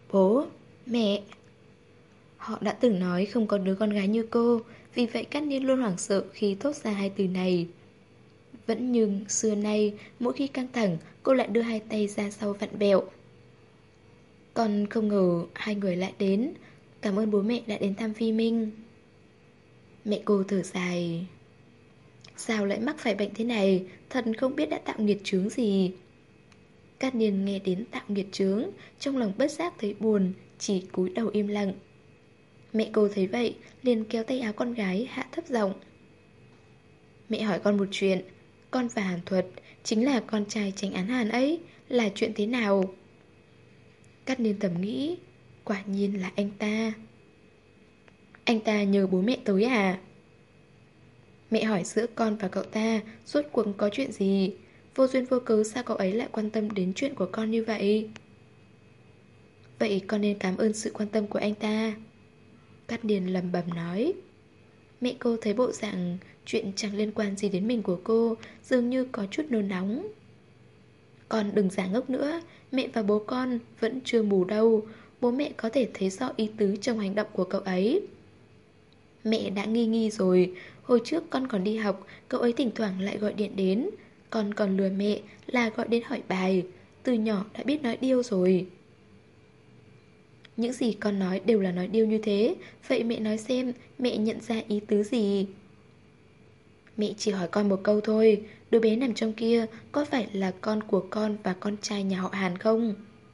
Bố, mẹ. Họ đã từng nói không có đứa con gái như cô, vì vậy Cát Niên luôn hoảng sợ khi thốt ra hai từ này. Vẫn như xưa nay, mỗi khi căng thẳng, cô lại đưa hai tay ra sau vặn vẹo. Con không ngờ hai người lại đến. Cảm ơn bố mẹ đã đến thăm Phi Minh. Mẹ cô thở dài. Sao lại mắc phải bệnh thế này? Thật không biết đã tạo nghiệt chướng gì. Cát Niên nghe đến tạo nghiệt chướng, trong lòng bất giác thấy buồn, chỉ cúi đầu im lặng. Mẹ cô thấy vậy, liền kéo tay áo con gái hạ thấp giọng. Mẹ hỏi con một chuyện. Con và Hàn Thuật, chính là con trai Chánh án Hàn ấy, là chuyện thế nào? Cát Niên thầm nghĩ, quả nhiên là anh ta. Anh ta nhờ bố mẹ tới à? Mẹ hỏi giữa con và cậu ta, rốt cuộc có chuyện gì? Vô duyên vô cớ sao cậu ấy lại quan tâm đến chuyện của con như vậy? Vậy con nên cảm ơn sự quan tâm của anh ta. Cát Niên lẩm bẩm nói. Mẹ cô thấy bộ dạng chuyện chẳng liên quan gì đến mình của cô, dường như có chút nôn nóng. Con đừng giả ngốc nữa, mẹ và bố con vẫn chưa mù đâu. Bố mẹ có thể thấy rõ ý tứ trong hành động của cậu ấy. Mẹ đã nghi nghi rồi. Hồi trước con còn đi học, cậu ấy thỉnh thoảng lại gọi điện đến. Con còn lừa mẹ là gọi đến hỏi bài. Từ nhỏ đã biết nói điêu rồi. Những gì con nói đều là nói điêu như thế. Vậy mẹ nói xem, mẹ nhận ra ý tứ gì? Mẹ chỉ hỏi con một câu thôi. Đứa bé nằm trong kia có phải là con của con và con trai nhà họ Hàn không?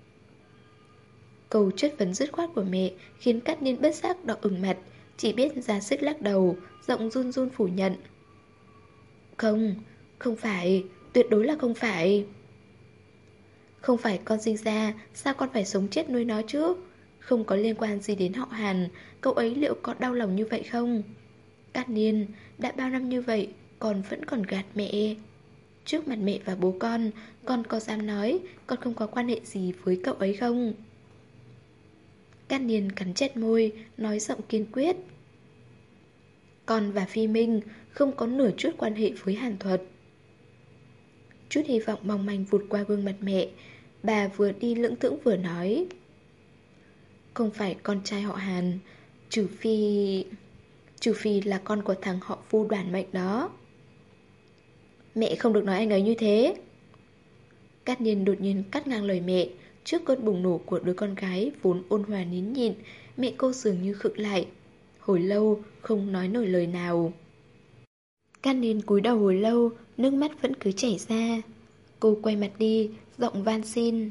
Câu chất vấn dứt khoát của mẹ khiến Cát Niên bất giác đỏ ửng mặt, chỉ biết ra sức lắc đầu, giọng run run phủ nhận. Không, không phải, tuyệt đối là không phải. Không phải con sinh ra, sao con phải sống chết nuôi nó chứ? Không có liên quan gì đến họ Hàn, cậu ấy liệu có đau lòng như vậy không? Cát Niên, đã bao năm như vậy, con vẫn còn gạt mẹ. Trước mặt mẹ và bố con có dám nói con không có quan hệ gì với cậu ấy không? Cát Niên cắn chặt môi, nói giọng kiên quyết. Con và Phi Minh không có nửa chút quan hệ với Hàn Thuật. Chút hy vọng mong manh vụt qua gương mặt mẹ. Bà vừa đi lững thững vừa nói. Không phải con trai họ Hàn, trừ phi là con của thằng họ Phu Đoản Mệnh đó. Mẹ không được nói anh ấy như thế. Cát Niên đột nhiên cắt ngang lời mẹ. Trước cơn bùng nổ của đứa con gái vốn ôn hòa nín nhịn, mẹ cô dường như khựng lại. Hồi lâu không nói nổi lời nào. Cát Niên cúi đầu hồi lâu, nước mắt vẫn cứ chảy ra. Cô quay mặt đi, giọng van xin.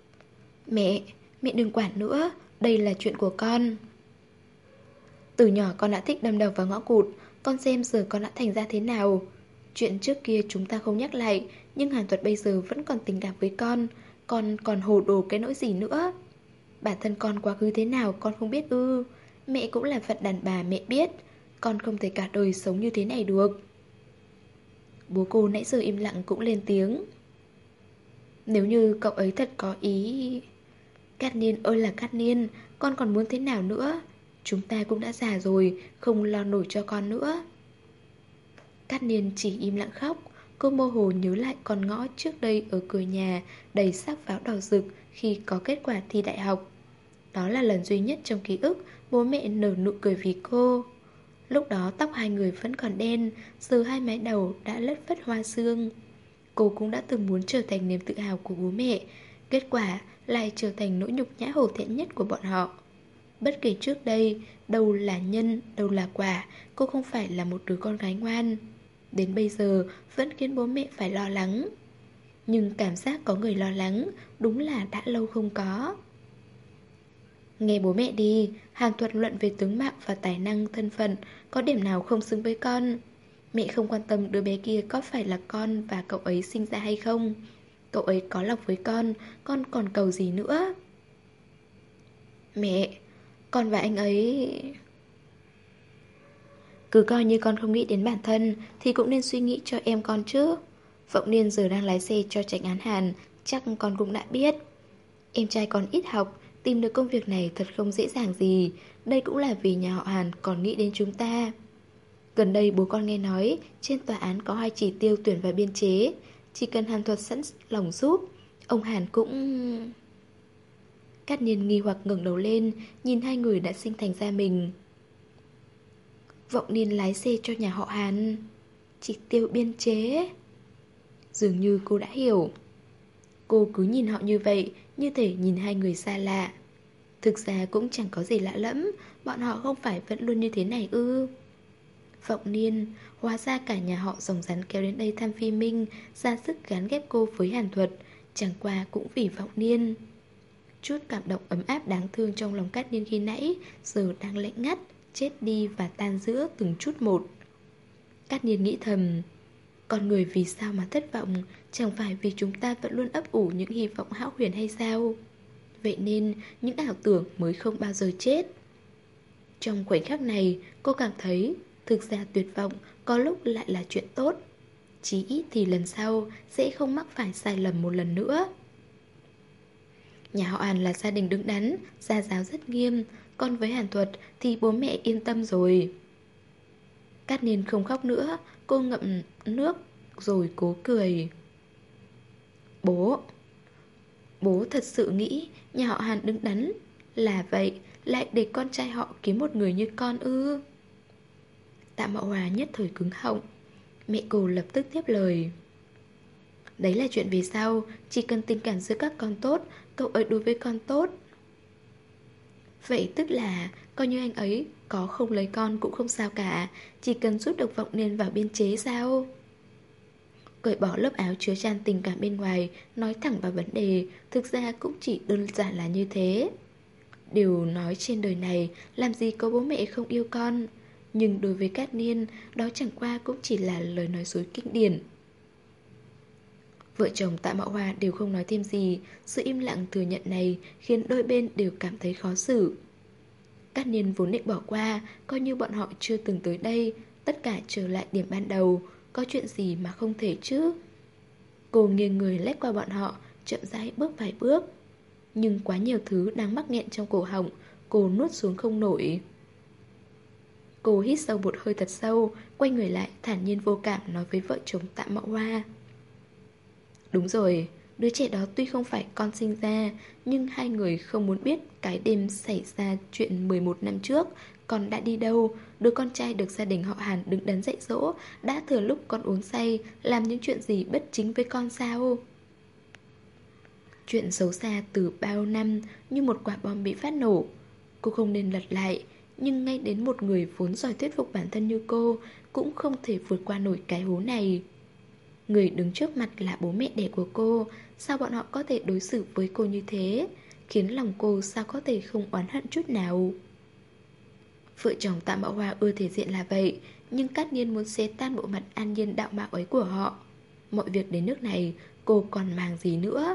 Mẹ đừng quản nữa, đây là chuyện của con. Từ nhỏ con đã thích đâm đầu vào ngõ cụt, con xem giờ con đã thành ra thế nào. Chuyện trước kia chúng ta không nhắc lại, nhưng Hàn Thuật bây giờ vẫn còn tình cảm với con còn hồ đồ cái nỗi gì nữa. Bản thân con quá khứ thế nào con không biết ư? Mẹ cũng là phận đàn bà mẹ biết, con không thể cả đời sống như thế này được. Bố cô nãy giờ im lặng cũng lên tiếng. Nếu như cậu ấy thật có ý... Cát Niên ơi là Cát Niên, con còn muốn thế nào nữa? Chúng ta cũng đã già rồi, không lo nổi cho con nữa. Cát Niên chỉ im lặng khóc. Cô mơ hồ nhớ lại con ngõ trước đây ở cửa nhà đầy sắc pháo đỏ rực khi có kết quả thi đại học. Đó là lần duy nhất trong ký ức bố mẹ nở nụ cười vì cô. Lúc đó tóc hai người vẫn còn đen, giờ hai mái đầu đã lất phất hoa sương. Cô cũng đã từng muốn trở thành niềm tự hào của bố mẹ. Kết quả lại trở thành nỗi nhục nhã hổ thẹn nhất của bọn họ. Bất kể trước đây, đâu là nhân, đâu là quả, cô không phải là một đứa con gái ngoan. Đến bây giờ vẫn khiến bố mẹ phải lo lắng. Nhưng cảm giác có người lo lắng đúng là đã lâu không có. Nghe bố mẹ đi, Hàn Thuật luận về tướng mạo và tài năng thân phận, có điểm nào không xứng với con. Mẹ không quan tâm đứa bé kia có phải là con và cậu ấy sinh ra hay không. Cậu ấy có lòng với con còn cầu gì nữa. Mẹ, con và anh ấy... Cứ coi như con không nghĩ đến bản thân thì cũng nên suy nghĩ cho em con chứ. Vọng Niên giờ đang lái xe cho Chánh án Hàn, chắc con cũng đã biết. Em trai còn ít học, tìm được công việc này thật không dễ dàng gì. Đây cũng là vì nhà họ Hàn còn nghĩ đến chúng ta. Gần đây bố con nghe nói trên tòa án có 2 chỉ tiêu tuyển vào biên chế. Chỉ cần Hàn Thuật sẵn lòng giúp, ông Hàn cũng... Cát Niên nghi hoặc ngẩng đầu lên, nhìn hai người đã sinh thành ra mình. Vọng Niên lái xe cho nhà họ Hàn. Chỉ tiêu biên chế. Dường như cô đã hiểu. Cô cứ nhìn họ như vậy, như thể nhìn hai người xa lạ. Thực ra cũng chẳng có gì lạ lẫm, bọn họ không phải vẫn luôn như thế này ư? Vọng Niên, hóa ra cả nhà họ rồng rắn kéo đến đây thăm Phi Minh, ra sức gán ghép cô với Hàn Thuật, chẳng qua cũng vì Vọng Niên. Chút cảm động ấm áp đáng thương trong lòng Cát Niên khi nãy, giờ đang lạnh ngắt, chết đi và tan rã từng chút một. Cát Niên nghĩ thầm, con người vì sao mà thất vọng, chẳng phải vì chúng ta vẫn luôn ấp ủ những hy vọng hão huyền hay sao? Vậy nên những ảo tưởng mới không bao giờ chết. Trong khoảnh khắc này, cô cảm thấy thực ra tuyệt vọng có lúc lại là chuyện tốt. Chí ít thì lần sau sẽ không mắc phải sai lầm một lần nữa. Nhà họ Hàn là gia đình đứng đắn, gia giáo rất nghiêm, còn với Hàn Thuật thì bố mẹ yên tâm rồi. Cát Niên không khóc nữa, cô ngậm nước rồi cố cười. Bố thật sự nghĩ nhà họ Hàn đứng đắn là vậy, lại để con trai họ kiếm một người như con ư? Tạ Mạo Hòa nhất thời cứng họng. Mẹ cô lập tức tiếp lời. Đấy là chuyện về sau, chỉ cần tình cảm giữa các con tốt, cậu ấy đối với con tốt. Vậy tức là coi như anh ấy có không lấy con cũng không sao cả, chỉ cần giúp được Vọng Niên vào biên chế sao? Cởi bỏ lớp áo chứa chan tình cảm bên ngoài, nói thẳng vào vấn đề, thực ra cũng chỉ đơn giản là như thế. Điều nói trên đời này, làm gì có bố mẹ không yêu con. Nhưng đối với Cát Niên, đó chẳng qua cũng chỉ là lời nói dối kinh điển. Vợ chồng Tạ Mạo Hoa đều không nói thêm gì, sự im lặng thừa nhận này khiến đôi bên đều cảm thấy khó xử. Cát Niên vốn định bỏ qua, coi như bọn họ chưa từng tới đây, tất cả trở lại điểm ban đầu, có chuyện gì mà không thể chứ. Cô nghiêng người lách qua bọn họ, chậm rãi bước vài bước. Nhưng quá nhiều thứ đang mắc nghẹn trong cổ họng, cô nuốt xuống không nổi. Cô hít sâu một hơi thật sâu, quay người lại thản nhiên vô cảm nói với vợ chồng Tạ Mạo Hoa. Đúng rồi, đứa trẻ đó tuy không phải con sinh ra, nhưng hai người không muốn biết cái đêm xảy ra chuyện 11 năm trước con đã đi đâu. Đứa con trai được gia đình họ Hàn đứng đắn dạy dỗ đã thừa lúc con uống say làm những chuyện gì bất chính với con sao? Chuyện xấu xa từ bao năm như một quả bom bị phát nổ. Cô không nên lật lại, nhưng ngay đến một người vốn giỏi thuyết phục bản thân như cô cũng không thể vượt qua nổi cái hố này. Người đứng trước mặt là bố mẹ đẻ của cô, sao bọn họ có thể đối xử với cô như thế, khiến lòng cô sao có thể không oán hận chút nào. Vợ chồng Tạ Mạo Hoa ưa thể diện là vậy, nhưng Cát Niên muốn xé tan bộ mặt an nhiên đạo mạo ấy của họ. Mọi việc đến nước này, cô còn màng gì nữa.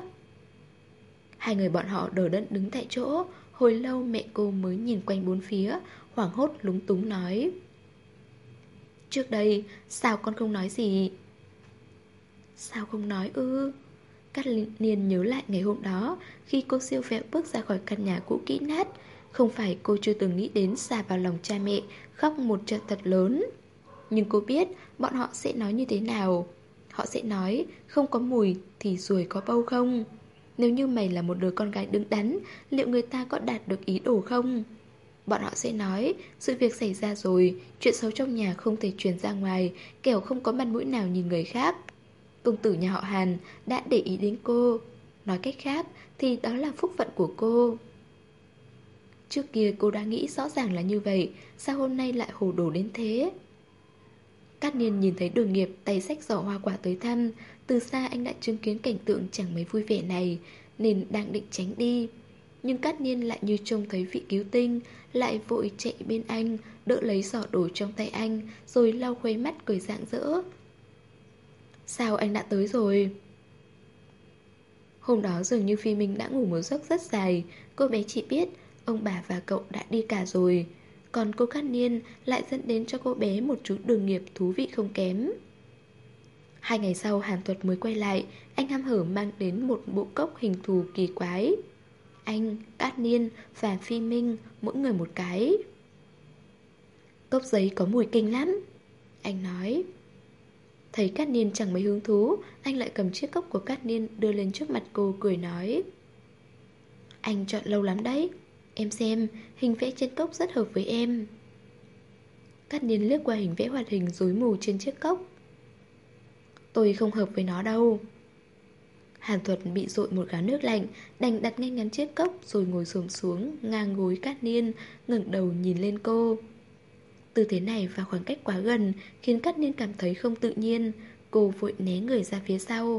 Hai người bọn họ đờ đẫn đứng tại chỗ, hồi lâu mẹ cô mới nhìn quanh bốn phía, hoảng hốt lúng túng nói. Trước đây, sao con không nói gì? Sao không nói ư? Cát Niên nhớ lại ngày hôm đó, khi cô siêu vẹo bước ra khỏi căn nhà cũ kỹ nát. Không phải cô chưa từng nghĩ đến xà vào lòng cha mẹ, khóc một trận thật lớn. Nhưng cô biết bọn họ sẽ nói như thế nào. Họ sẽ nói, không có mùi thì ruồi có bâu không? Nếu như mày là một đứa con gái đứng đắn, liệu người ta có đạt được ý đồ không? Bọn họ sẽ nói, sự việc xảy ra rồi, chuyện xấu trong nhà không thể truyền ra ngoài, kẻo không có mặt mũi nào nhìn người khác. Công tử nhà họ Hàn đã để ý đến cô. Nói cách khác thì đó là phúc phận của cô. Trước kia cô đã nghĩ rõ ràng là như vậy, sao hôm nay lại hồ đồ đến thế? Cát Niên nhìn thấy đồng nghiệp tay xách giỏ hoa quả tới thăm. Từ xa anh đã chứng kiến cảnh tượng chẳng mấy vui vẻ này, nên đang định tránh đi. Nhưng Cát Niên lại như trông thấy vị cứu tinh, lại vội chạy bên anh, đỡ lấy giỏ đồ trong tay anh, rồi lau khuấy mắt cười rạng rỡ. Sao anh đã tới rồi? Hôm đó dường như Phi Minh đã ngủ một giấc rất dài. Cô bé chỉ biết ông bà và cậu đã đi cả rồi. Còn cô Cát Niên lại dẫn đến cho cô bé một chút đường nghiệp thú vị không kém. 2 ngày sau Hàn Thuật mới quay lại. Anh hăm hở mang đến một bộ cốc hình thù kỳ quái. Anh, Cát Niên và Phi Minh mỗi người một cái. Cốc giấy có mùi kinh lắm, anh nói. Thấy Cát Niên chẳng mấy hứng thú, anh lại cầm chiếc cốc của Cát Niên đưa lên trước mặt cô cười nói. Anh chọn lâu lắm đấy. Em xem, hình vẽ trên cốc rất hợp với em. Cát Niên liếc qua hình vẽ hoạt hình rối mù trên chiếc cốc. Tôi không hợp với nó đâu. Hàn Thuật bị dội một gáo nước lạnh, đành đặt ngay ngắn chiếc cốc rồi ngồi xổm xuống ngang gối Cát Niên, ngẩng đầu nhìn lên cô. Tư thế này và khoảng cách quá gần khiến Cát Niên cảm thấy không tự nhiên. Cô vội né người ra phía sau.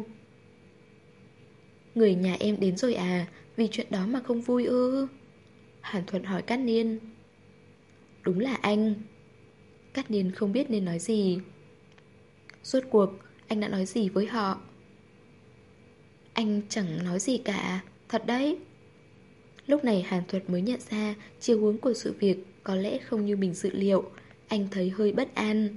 Người nhà em đến rồi à? Vì chuyện đó mà không vui ư? Hàn Thuật hỏi Cát Niên. Đúng là anh. Cát Niên không biết nên nói gì. Rốt cuộc anh đã nói gì với họ? Anh chẳng nói gì cả. Thật đấy. Lúc này Hàn Thuật mới nhận ra chiều hướng của sự việc có lẽ không như mình dự liệu. Anh thấy hơi bất an.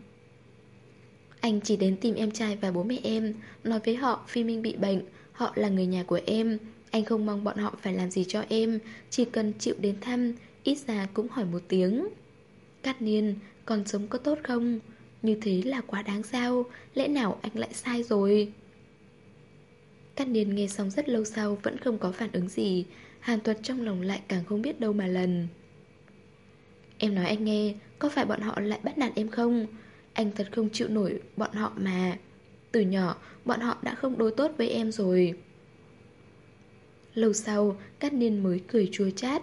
Anh chỉ đến tìm em trai và bố mẹ em, nói với họ Phi Minh bị bệnh. Họ là người nhà của em. Anh không mong bọn họ phải làm gì cho em, chỉ cần chịu đến thăm, ít ra cũng hỏi một tiếng. Cát Niên, còn sống có tốt không? Như thế là quá đáng sao? Lẽ nào anh lại sai rồi? Cát Niên nghe xong rất lâu sau vẫn không có phản ứng gì. Hàn Thuật trong lòng lại càng không biết đâu mà lần. Em nói anh nghe, có phải bọn họ lại bắt nạt em không? Anh thật không chịu nổi bọn họ mà. Từ nhỏ, bọn họ đã không đối tốt với em rồi. Lâu sau, Cát Niên mới cười chua chát.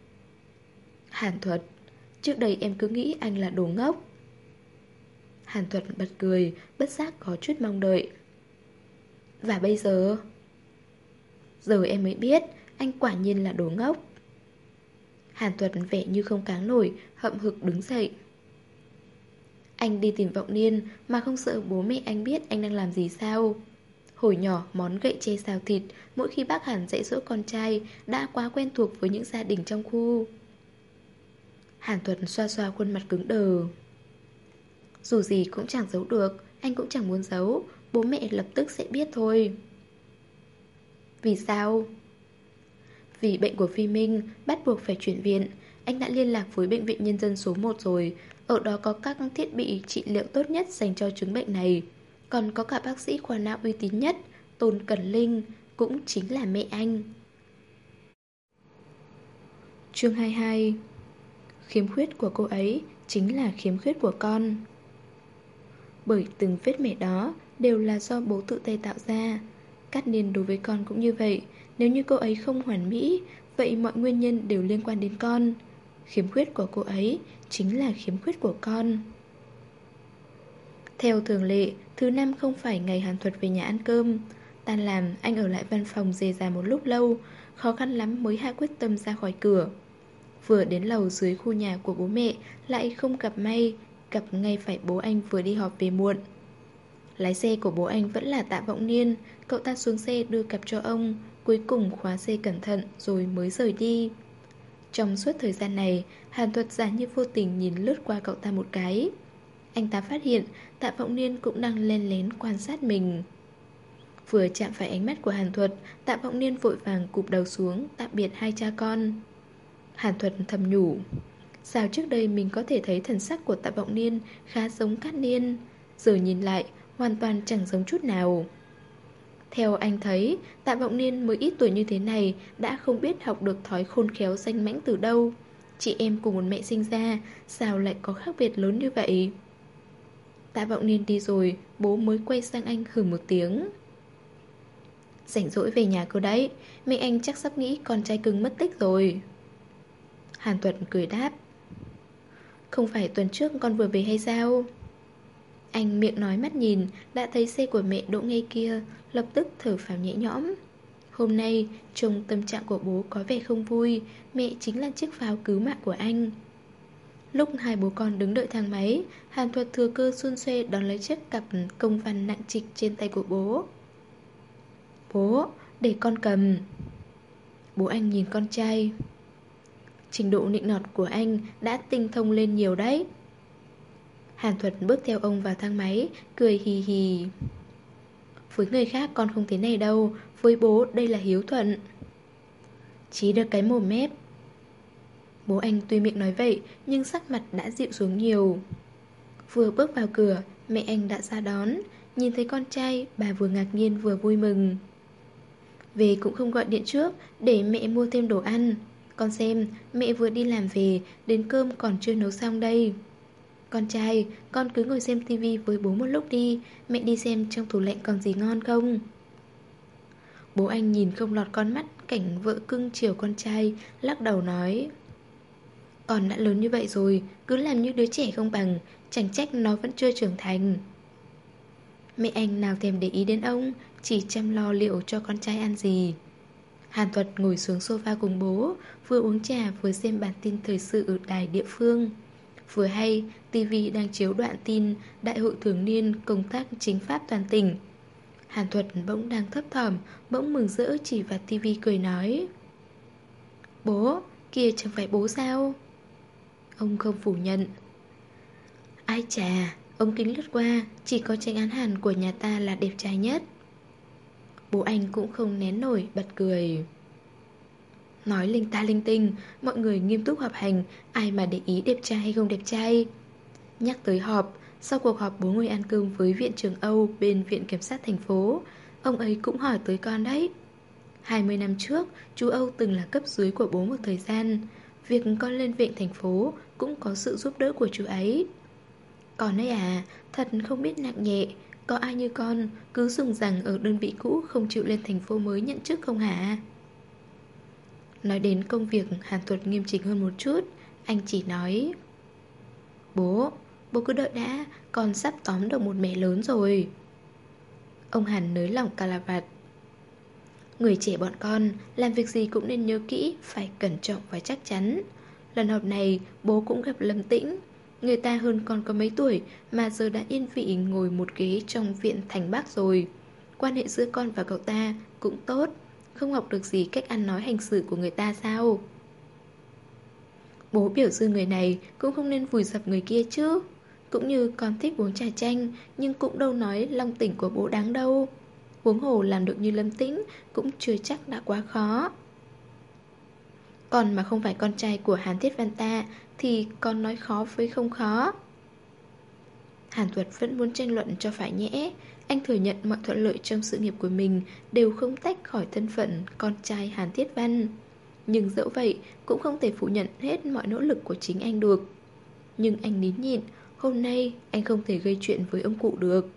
Hàn Thuật, trước đây em cứ nghĩ anh là đồ ngốc. Hàn Thuật bật cười, bất giác có chút mong đợi. Và bây giờ? Giờ em mới biết, anh quả nhiên là đồ ngốc. Hàn Thuật vẻ như không cáng nổi, hậm hực đứng dậy. Anh đi tìm Vọng Niên mà không sợ bố mẹ anh biết anh đang làm gì sao? Hồi nhỏ món gậy tre xào thịt mỗi khi bác Hàn dạy dỗ con trai đã quá quen thuộc với những gia đình trong khu. Hàn Thuật xoa xoa khuôn mặt cứng đờ. Dù gì cũng chẳng giấu được, anh cũng chẳng muốn giấu, bố mẹ lập tức sẽ biết thôi. Vì sao? Vì bệnh của Phi Minh bắt buộc phải chuyển viện. Anh đã liên lạc với bệnh viện nhân dân số 1 rồi. Ở đó có các thiết bị trị liệu tốt nhất dành cho chứng bệnh này. Còn có cả bác sĩ khoa não uy tín nhất, Tôn Cẩn Linh, cũng chính là mẹ anh. Chương 22. Khiếm khuyết của cô ấy chính là khiếm khuyết của con. Bởi từng vết mẻ đó đều là do bố tự tay tạo ra. Cát Niên đối với con cũng như vậy. Nếu như cô ấy không hoàn mỹ, vậy mọi nguyên nhân đều liên quan đến con. Khiếm khuyết của cô ấy chính là khiếm khuyết của con. Theo thường lệ, thứ năm không phải ngày Hàn Thuật về nhà ăn cơm. Tan làm, anh ở lại văn phòng rề rà một lúc lâu, khó khăn lắm mới hạ quyết tâm ra khỏi cửa. Vừa đến lầu dưới khu nhà của bố mẹ, lại không gặp may, gặp ngay phải bố anh vừa đi họp về muộn. Lái xe của bố anh vẫn là Tạ Vọng Niên. Cậu ta xuống xe đưa cặp cho ông, cuối cùng khóa xe cẩn thận rồi mới rời đi. Trong suốt thời gian này, Hàn Thuật giả như vô tình nhìn lướt qua cậu ta một cái. Anh ta phát hiện Tạ Vọng Niên cũng đang len lén quan sát mình. Vừa chạm phải ánh mắt của Hàn Thuật, Tạ Vọng Niên vội vàng cụp đầu xuống tạm biệt hai cha con. Hàn Thuật thầm nhủ, sao trước đây mình có thể thấy thần sắc của Tạ Vọng Niên khá giống Cát Niên, giờ nhìn lại hoàn toàn chẳng giống chút nào. Theo anh thấy, Tạ Vọng Niên mới ít tuổi như thế này đã không biết học được thói khôn khéo danh mãnh từ đâu. Chị em cùng một mẹ sinh ra, sao lại có khác biệt lớn như vậy? Tạ Vọng Niên đi rồi, bố mới quay sang anh hừ một tiếng. Rảnh rỗi về nhà cơ đấy, mẹ anh chắc sắp nghĩ con trai cưng mất tích rồi. Hàn Thuật cười đáp, không phải tuần trước con vừa về hay sao? Anh miệng nói mắt nhìn, đã thấy xe của mẹ đỗ ngay kia, lập tức thở phào nhẹ nhõm. Hôm nay, trông tâm trạng của bố có vẻ không vui, mẹ chính là chiếc pháo cứu mạng của anh. Lúc hai bố con đứng đợi thang máy, Hàn Thuật thừa cơ xun xoe đón lấy chiếc cặp công văn nặng trịch trên tay của bố. Bố, để con cầm. Bố anh nhìn con trai. Trình độ nịnh nọt của anh đã tinh thông lên nhiều đấy. Hàn Thuật bước theo ông vào thang máy, cười hì hì. Với người khác con không thế này đâu, với bố đây là hiếu thuận. Chí được cái mồm mép. Bố anh tuy miệng nói vậy, nhưng sắc mặt đã dịu xuống nhiều. Vừa bước vào cửa, mẹ anh đã ra đón. Nhìn thấy con trai, bà vừa ngạc nhiên vừa vui mừng. Về cũng không gọi điện trước để mẹ mua thêm đồ ăn. Con xem, mẹ vừa đi làm về, đến cơm còn chưa nấu xong đây. Con trai, con cứ ngồi xem tivi với bố một lúc đi. Mẹ đi xem trong tủ lạnh còn gì ngon không. Bố anh nhìn không lọt con mắt cảnh vợ cưng chiều con trai, lắc đầu nói: Con đã lớn như vậy rồi, cứ làm như đứa trẻ không bằng, chẳng trách nó vẫn chưa trưởng thành. Mẹ anh nào thèm để ý đến ông, chỉ chăm lo liệu cho con trai ăn gì. Hàn Thuật ngồi xuống sofa cùng bố, vừa uống trà vừa xem bản tin thời sự ở đài địa phương. Vừa hay, TV đang chiếu đoạn tin Đại hội thường niên công tác chính pháp toàn tỉnh. Hàn Thuật bỗng đang thấp thỏm, bỗng mừng rỡ chỉ vào TV cười nói: Bố, kia chẳng phải bố sao? Ông không phủ nhận. Ai chà, ông kính lướt qua, chỉ có Chánh án Hàn của nhà ta là đẹp trai nhất. Bố anh cũng không nén nổi, bật cười. Nói linh ta linh tinh, mọi người nghiêm túc họp hành, ai mà để ý đẹp trai hay không đẹp trai. Nhắc tới họp, sau cuộc họp bố ngồi ăn cơm với viện trưởng Âu bên viện kiểm sát thành phố, ông ấy cũng hỏi tới con đấy. 20 năm trước, chú Âu từng là cấp dưới của bố một thời gian. Việc con lên viện thành phố cũng có sự giúp đỡ của chú ấy. Con ấy à, thật không biết nặng nhẹ. Có ai như con cứ dùng rằng ở đơn vị cũ không chịu lên thành phố mới nhận chức không hả? Nói đến công việc, Hàn Thuật nghiêm chỉnh hơn một chút. Anh chỉ nói: Bố cứ đợi đã, con sắp tóm được một mẹ lớn rồi. Ông Hàn nới lỏng cà la vạt. Người trẻ bọn con, làm việc gì cũng nên nhớ kỹ, phải cẩn trọng và chắc chắn. Lần họp này, bố cũng gặp Lâm Tĩnh. Người ta hơn con có mấy tuổi mà giờ đã yên vị ngồi một ghế trong viện Thành Bắc rồi. Quan hệ giữa con và cậu ta cũng tốt. Không học được gì cách ăn nói hành xử của người ta sao? Bố biểu dương người này cũng không nên vùi dập người kia chứ. Cũng như con thích uống trà chanh, nhưng cũng đâu nói long tỉnh của bố đáng đâu. Huống hồ làm được như Lâm Tĩnh cũng chưa chắc đã quá khó. Còn mà không phải con trai của Hàn Thiết Văn ta thì con nói khó với không khó. Hàn Thuật vẫn muốn tranh luận cho phải nhẽ. Anh thừa nhận mọi thuận lợi trong sự nghiệp của mình đều không tách khỏi thân phận con trai Hàn Thiết Văn. Nhưng dẫu vậy cũng không thể phủ nhận hết mọi nỗ lực của chính anh được. Nhưng anh nín nhịn, hôm nay anh không thể gây chuyện với ông cụ được.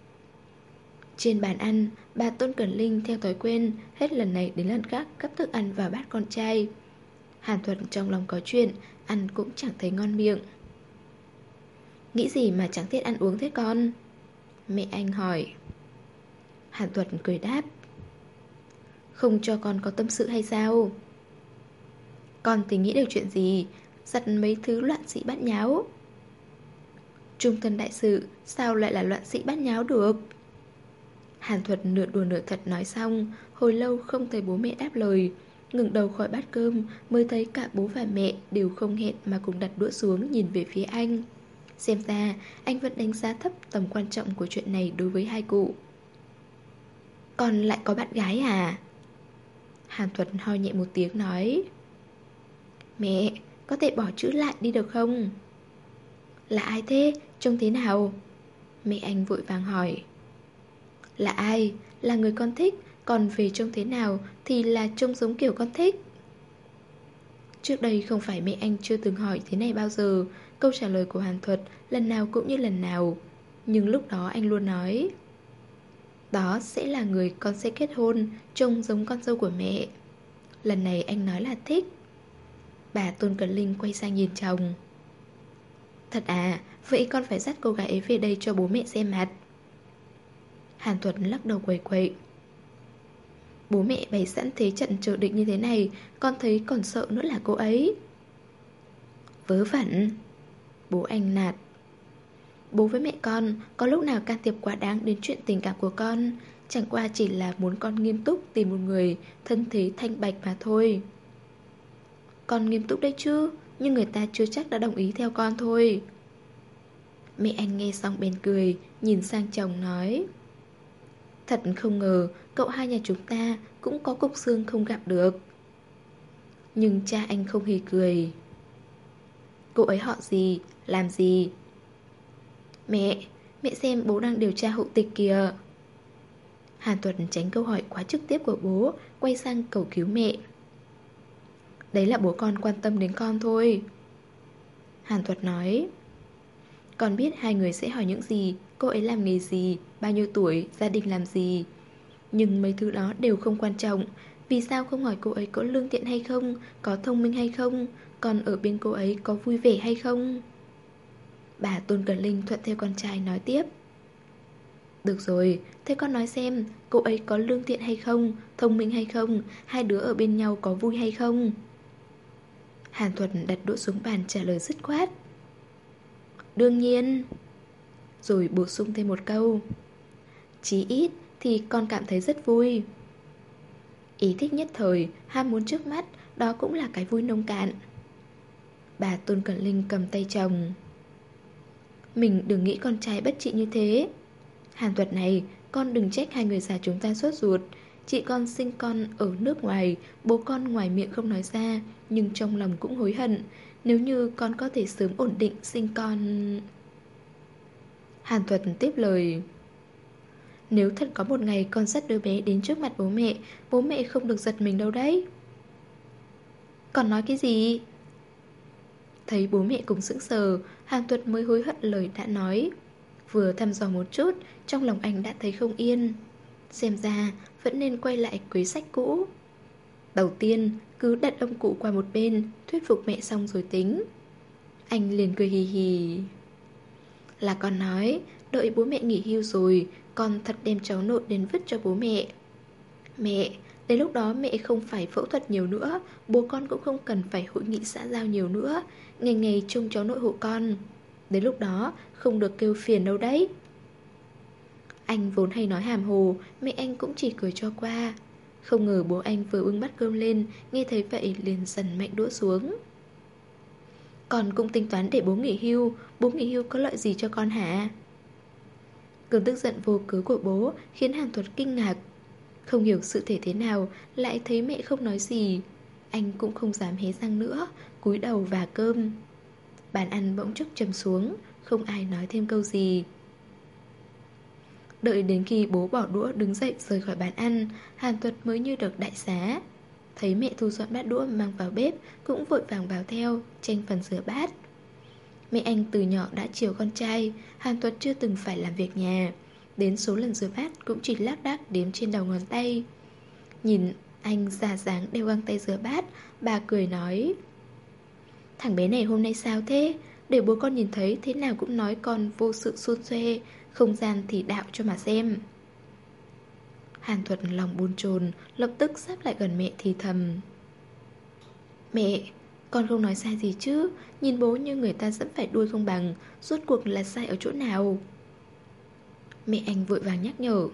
Trên bàn ăn, bà Tôn Cẩn Linh theo thói quen hết lần này đến lần khác gắp thức ăn vào bát con trai. Hàn Thuật trong lòng có chuyện, ăn cũng chẳng thấy ngon miệng. Nghĩ gì mà chẳng thiết ăn uống thế con? Mẹ anh hỏi. Hàn Thuật cười đáp. Không cho con có tâm sự hay sao? Con thì nghĩ được chuyện gì? Giặt mấy thứ loạn sĩ bát nháo. Trung thân đại sự, sao lại là loạn sĩ bát nháo được? Hàn Thuật nửa đùa nửa thật nói xong, hồi lâu không thấy bố mẹ đáp lời. Ngẩng đầu khỏi bát cơm mới thấy cả bố và mẹ đều không hẹn mà cùng đặt đũa xuống nhìn về phía anh. Xem ra anh vẫn đánh giá thấp tầm quan trọng của chuyện này đối với hai cụ. Con lại có bạn gái à? Hàn Thuật ho nhẹ một tiếng nói. Mẹ, có thể bỏ chữ lại đi được không? Là ai thế? Trông thế nào? Mẹ anh vội vàng hỏi. Là ai? Là người con thích. Còn về trông thế nào thì là trông giống kiểu con thích. Trước đây không phải mẹ anh chưa từng hỏi thế này bao giờ. Câu trả lời của Hàn Thuật lần nào cũng như lần nào. Nhưng lúc đó anh luôn nói, đó sẽ là người con sẽ kết hôn, trông giống con dâu của mẹ. Lần này anh nói là thích. Bà Tôn Cẩn Linh quay sang nhìn chồng. Thật à? Vậy con phải dắt cô gái ấy về đây cho bố mẹ xem mặt. Hàn Thuật lắc đầu quẩy quậy. Bố mẹ bày sẵn thế trận chờ địch như thế này, con thấy còn sợ nữa là cô ấy. Vớ vẩn. Bố anh nạt. Bố với mẹ con có lúc nào can thiệp quá đáng đến chuyện tình cảm của con. Chẳng qua chỉ là muốn con nghiêm túc tìm một người thân thế thanh bạch mà thôi. Con nghiêm túc đấy chứ, nhưng người ta chưa chắc đã đồng ý theo con thôi. Mẹ anh nghe xong bèn cười, nhìn sang chồng nói. Thật không ngờ cậu hai nhà chúng ta cũng có cục xương không gặp được. Nhưng cha anh không hề cười. Cô ấy họ gì, làm gì? Mẹ xem bố đang điều tra hộ tịch kìa. Hàn Thuật tránh câu hỏi quá trực tiếp của bố, quay sang cầu cứu mẹ. Đấy là bố con quan tâm đến con thôi. Hàn Thuật nói. Con biết hai người sẽ hỏi những gì, cô ấy làm nghề gì, bao nhiêu tuổi, gia đình làm gì. Nhưng mấy thứ đó đều không quan trọng. Vì sao không hỏi cô ấy có lương thiện hay không, có thông minh hay không, còn ở bên cô ấy có vui vẻ hay không? Bà Tôn Cẩn Linh thuận theo con trai nói tiếp. Được rồi, thế con nói xem, cô ấy có lương thiện hay không, thông minh hay không, hai đứa ở bên nhau có vui hay không? Hàn Thuật đặt đũa xuống bàn trả lời dứt khoát. Đương nhiên. Rồi bổ sung thêm một câu. Chí ít thì con cảm thấy rất vui. Ý thích nhất thời, ham muốn trước mắt, đó cũng là cái vui nông cạn. Bà Tôn Cẩn Linh cầm tay chồng. Mình đừng nghĩ con trai bất trị như thế. Hàn Thuật này, con đừng trách hai người già chúng ta sốt ruột. Chị con sinh con ở nước ngoài, bố con ngoài miệng không nói ra, nhưng trong lòng cũng hối hận. Nếu như con có thể sớm ổn định sinh con... Hàn Thuật tiếp lời. Nếu thật có một ngày con dắt đứa bé đến trước mặt bố mẹ không được giật mình đâu đấy. Con nói cái gì? Thấy bố mẹ cùng sững sờ, Hàn Thuật mới hối hận lời đã nói. Vừa thăm dò một chút, trong lòng anh đã thấy không yên. Xem ra vẫn nên quay lại quấy sách cũ. Đầu tiên cứ đặt ông cụ qua một bên, thuyết phục mẹ xong rồi tính. Anh liền cười hì hì. Là con nói, đợi bố mẹ nghỉ hưu rồi, con thật đem cháu nội đến vứt cho bố mẹ. Mẹ, đến lúc đó mẹ không phải phẫu thuật nhiều nữa, bố con cũng không cần phải hội nghị xã giao nhiều nữa, ngày ngày trông cháu nội hộ con. Đến lúc đó không được kêu phiền đâu đấy. Anh vốn hay nói hàm hồ, mẹ anh cũng chỉ cười cho qua. Không ngờ bố anh vừa bưng bát cơm lên, nghe thấy vậy liền dần mạnh đũa xuống. Con cũng tính toán để bố nghỉ hưu có lợi gì cho con hả? Cơn tức giận vô cớ của bố khiến Hàn Thuật kinh ngạc. Không hiểu sự thể thế nào, lại thấy mẹ không nói gì. Anh cũng không dám hé răng nữa, cúi đầu và cơm. Bàn ăn bỗng chốc trầm xuống, không ai nói thêm câu gì. Đợi đến khi bố bỏ đũa đứng dậy rời khỏi bàn ăn, Hàn Thuật mới như được đại xá. Thấy mẹ thu dọn bát đũa mang vào bếp, cũng vội vàng vào theo, tranh phần rửa bát. Mẹ anh từ nhỏ đã chiều con trai, Hàn Thuật chưa từng phải làm việc nhà. Đến số lần rửa bát cũng chỉ lác đác đếm trên đầu ngón tay. Nhìn anh già dáng đeo găng tay rửa bát, bà cười nói. Thằng bé này hôm nay sao thế? Để bố con nhìn thấy thế nào cũng nói con vô sự xuôn xuê, không gian thì đạo cho mà xem. Hàn Thuật lòng bồn chồn, lập tức sắp lại gần mẹ thì thầm. Mẹ, con không nói sai gì chứ? Nhìn bố như người ta dẫm phải đuôi không bằng, rốt cuộc là sai ở chỗ nào? Mẹ anh vội vàng nhắc nhở.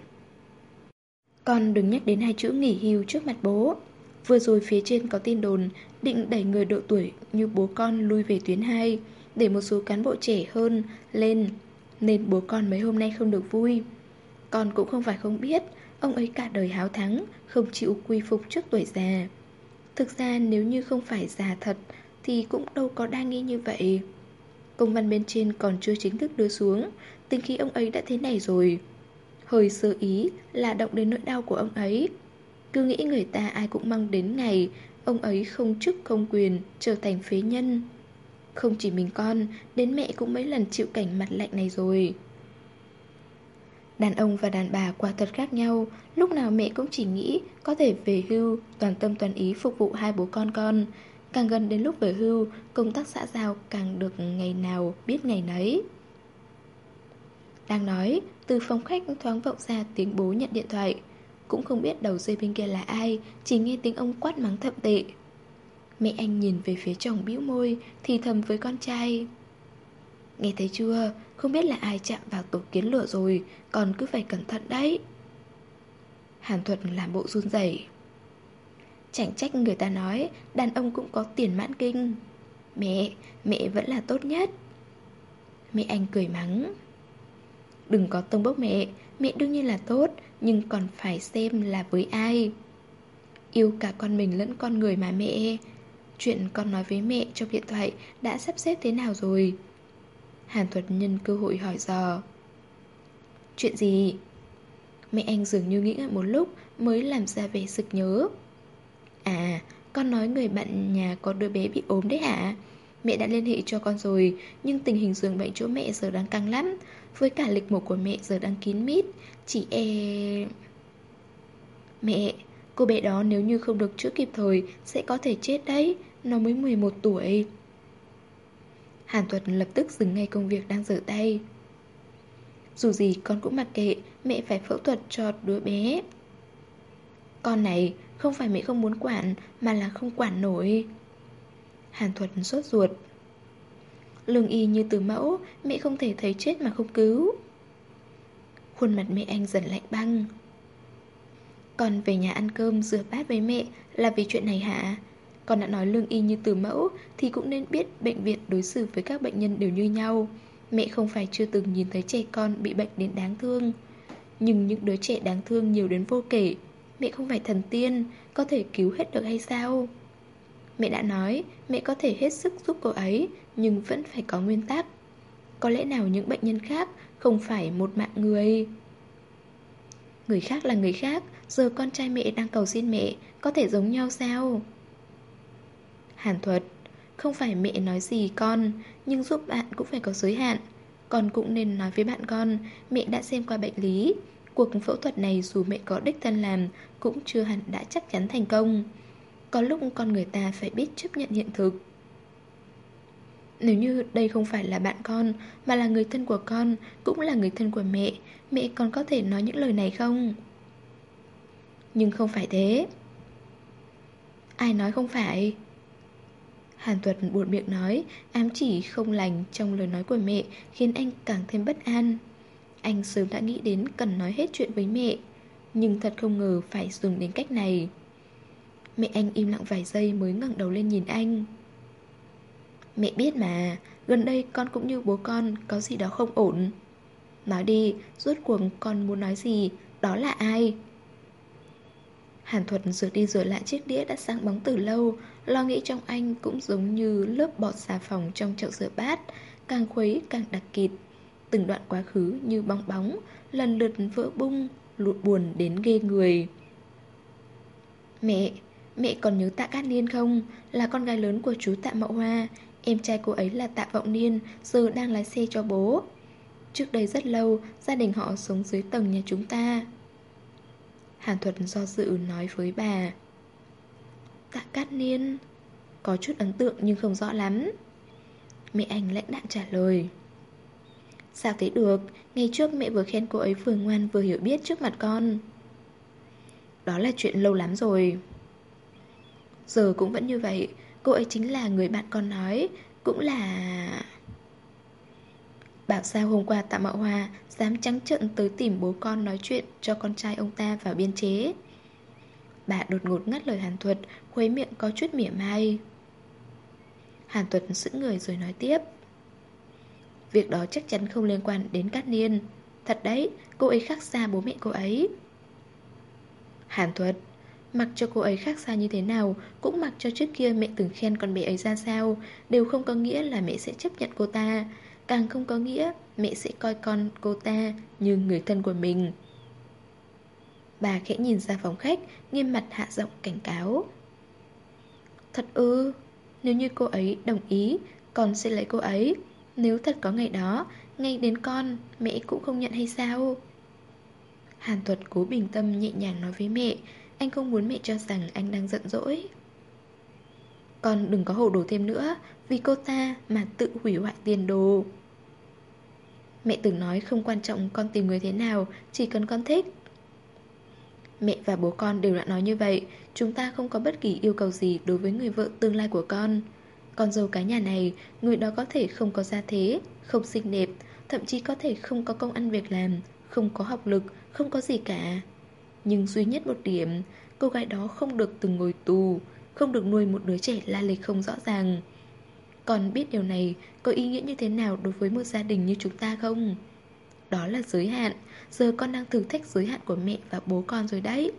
Con đừng nhắc đến hai chữ nghỉ hưu trước mặt bố. Vừa rồi phía trên có tin đồn định đẩy người độ tuổi như bố con lui về tuyến 2, để một số cán bộ trẻ hơn lên, nên bố con mấy hôm nay không được vui. Con cũng không phải không biết, ông ấy cả đời háo thắng, không chịu quy phục trước tuổi già. Thực ra nếu như không phải già thật thì cũng đâu có đa nghi như vậy. Công văn bên trên còn chưa chính thức đưa xuống, tính khí ông ấy đã thế này rồi. Hơi sơ ý là động đến nỗi đau của ông ấy. Cứ nghĩ người ta ai cũng mong đến ngày ông ấy không chức không quyền, trở thành phế nhân. Không chỉ mình con, đến mẹ cũng mấy lần chịu cảnh mặt lạnh này rồi. Đàn ông và đàn bà quả thật khác nhau. Lúc nào mẹ cũng chỉ nghĩ có thể về hưu, toàn tâm toàn ý phục vụ hai bố con. Càng gần đến lúc về hưu, công tác xã giao càng được ngày nào biết ngày nấy. Đang nói, từ phòng khách thoáng vọng ra tiếng bố nhận điện thoại. Cũng không biết đầu dây bên kia là ai, chỉ nghe tiếng ông quát mắng thậm tệ. Mẹ anh nhìn về phía chồng bĩu môi, thì thầm với con trai. Nghe thấy chưa, không biết là ai chạm vào tổ kiến lửa rồi, còn cứ phải cẩn thận đấy. Hàn Thuật làm bộ run rẩy. Chẳng trách người ta nói đàn ông cũng có tiền mãn kinh. Mẹ vẫn là tốt nhất. Mẹ anh cười mắng. Đừng có tông bốc mẹ đương nhiên là tốt, nhưng còn phải xem là với ai. Yêu cả con mình lẫn con người mà mẹ. Chuyện con nói với mẹ trong điện thoại đã sắp xếp thế nào rồi? Hàn Thuật nhân cơ hội hỏi dò. Chuyện gì? Mẹ anh dường như nghĩ ngợi một lúc mới làm ra vẻ sực nhớ. À, con nói người bạn nhà có đứa bé bị ốm đấy hả? Mẹ đã liên hệ cho con rồi, nhưng tình hình giường bệnh chỗ mẹ giờ đang căng lắm. Với cả lịch mổ của mẹ giờ đang kín mít. Chị e... Mẹ, cô bé đó nếu như không được chữa kịp thời sẽ có thể chết đấy. Nó mới 11 tuổi. Hàn Thuật lập tức dừng ngay công việc đang giở tay. Dù gì con cũng mặc kệ, mẹ phải phẫu thuật cho đứa bé. Con này, không phải mẹ không muốn quản, mà là không quản nổi. Hàn Thuật sốt ruột. Lương y như từ mẫu, mẹ không thể thấy chết mà không cứu. Khuôn mặt mẹ anh dần lạnh băng. Con về nhà ăn cơm rửa bát với mẹ là vì chuyện này hả? Con đã nói lương y như từ mẫu thì cũng nên biết bệnh viện đối xử với các bệnh nhân đều như nhau. Mẹ không phải chưa từng nhìn thấy trẻ con bị bệnh đến đáng thương. Nhưng những đứa trẻ đáng thương nhiều đến vô kể. Mẹ không phải thần tiên, có thể cứu hết được hay sao? Mẹ đã nói, mẹ có thể hết sức giúp cô ấy, nhưng vẫn phải có nguyên tắc. Có lẽ nào những bệnh nhân khác không phải một mạng người? Người khác là người khác, giờ con trai mẹ đang cầu xin mẹ, có thể giống nhau sao? Hàn Thuật, không phải mẹ nói gì con, nhưng giúp bạn cũng phải có giới hạn. Con cũng nên nói với bạn con, mẹ đã xem qua bệnh lý. Cuộc phẫu thuật này dù mẹ có đích thân làm, cũng chưa hẳn đã chắc chắn thành công. Có lúc con người ta phải biết chấp nhận hiện thực. Nếu như đây không phải là bạn con, mà là người thân của con, cũng là người thân của mẹ, mẹ còn có thể nói những lời này không? Nhưng không phải thế. Ai nói không phải? Hàn Thuật buột miệng nói, ám chỉ không lành trong lời nói của mẹ khiến anh càng thêm bất an. Anh sớm đã nghĩ đến cần nói hết chuyện với mẹ, nhưng thật không ngờ phải dùng đến cách này. Mẹ anh im lặng vài giây mới ngẩng đầu lên nhìn anh. Mẹ biết mà, gần đây con cũng như bố con có gì đó không ổn. Nói đi, rốt cuộc con muốn nói gì, đó là ai? Hàn Thuật rửa đi rửa lại chiếc đĩa đã sáng bóng từ lâu. Lo nghĩ trong anh cũng giống như lớp bọt xà phòng trong chậu rửa bát, càng khuấy càng đặc kịt. Từng đoạn quá khứ như bong bóng, lần lượt vỡ bung, lụt buồn đến ghê người. Mẹ còn nhớ Tạ Cát Niên không? Là con gái lớn của chú Tạ Mậu Hoa. Em trai cô ấy là Tạ Vọng Niên, giờ đang lái xe cho bố. Trước đây rất lâu, gia đình họ sống dưới tầng nhà chúng ta. Hàn Thuật do dự nói với bà. Tạ Cát Niên. Có chút ấn tượng nhưng không rõ lắm. Mẹ anh lãnh đạm trả lời. Sao thế được? Ngày trước mẹ vừa khen cô ấy vừa ngoan vừa hiểu biết trước mặt con. Đó là chuyện lâu lắm rồi. Giờ cũng vẫn như vậy. Cô ấy chính là người bạn con nói. Cũng là... Bảo sao hôm qua Tạ Mậu Hoa dám trắng trợn tới tìm bố con nói chuyện cho con trai ông ta vào biên chế. Bà đột ngột ngắt lời Hàn Thuật, khuấy miệng có chút mỉa mai. Hàn Thuật sững người rồi nói tiếp. Việc đó chắc chắn không liên quan đến Cát Niên. Thật đấy, cô ấy khác xa bố mẹ cô ấy. Hàn Thuật, mặc cho cô ấy khác xa như thế nào, cũng mặc cho trước kia mẹ từng khen con bé ấy ra sao, đều không có nghĩa là mẹ sẽ chấp nhận cô ta, càng không có nghĩa mẹ sẽ coi con cô ta như người thân của mình. Bà khẽ nhìn ra phòng khách, nghiêm mặt hạ giọng cảnh cáo. Thật ư? Nếu như cô ấy đồng ý, con sẽ lấy cô ấy. Nếu thật có ngày đó, ngay đến con, mẹ cũng không nhận hay sao? Hàn Thuật cố bình tâm nhẹ nhàng nói với mẹ. Anh không muốn mẹ cho rằng anh đang giận dỗi. Con đừng có hồ đồ thêm nữa, vì cô ta mà tự hủy hoại tiền đồ. Mẹ từng nói không quan trọng con tìm người thế nào, chỉ cần con thích. Mẹ và bố con đều đã nói như vậy. Chúng ta không có bất kỳ yêu cầu gì đối với người vợ tương lai của con. Con dâu cái nhà này, người đó có thể không có gia thế, không xinh đẹp, thậm chí có thể không có công ăn việc làm, không có học lực, không có gì cả. Nhưng duy nhất một điểm, cô gái đó không được từng ngồi tù, không được nuôi một đứa trẻ la lịch không rõ ràng. Con biết điều này có ý nghĩa như thế nào đối với một gia đình như chúng ta không? Đó là giới hạn. Giờ con đang thử thách giới hạn của mẹ và bố con rồi đấy.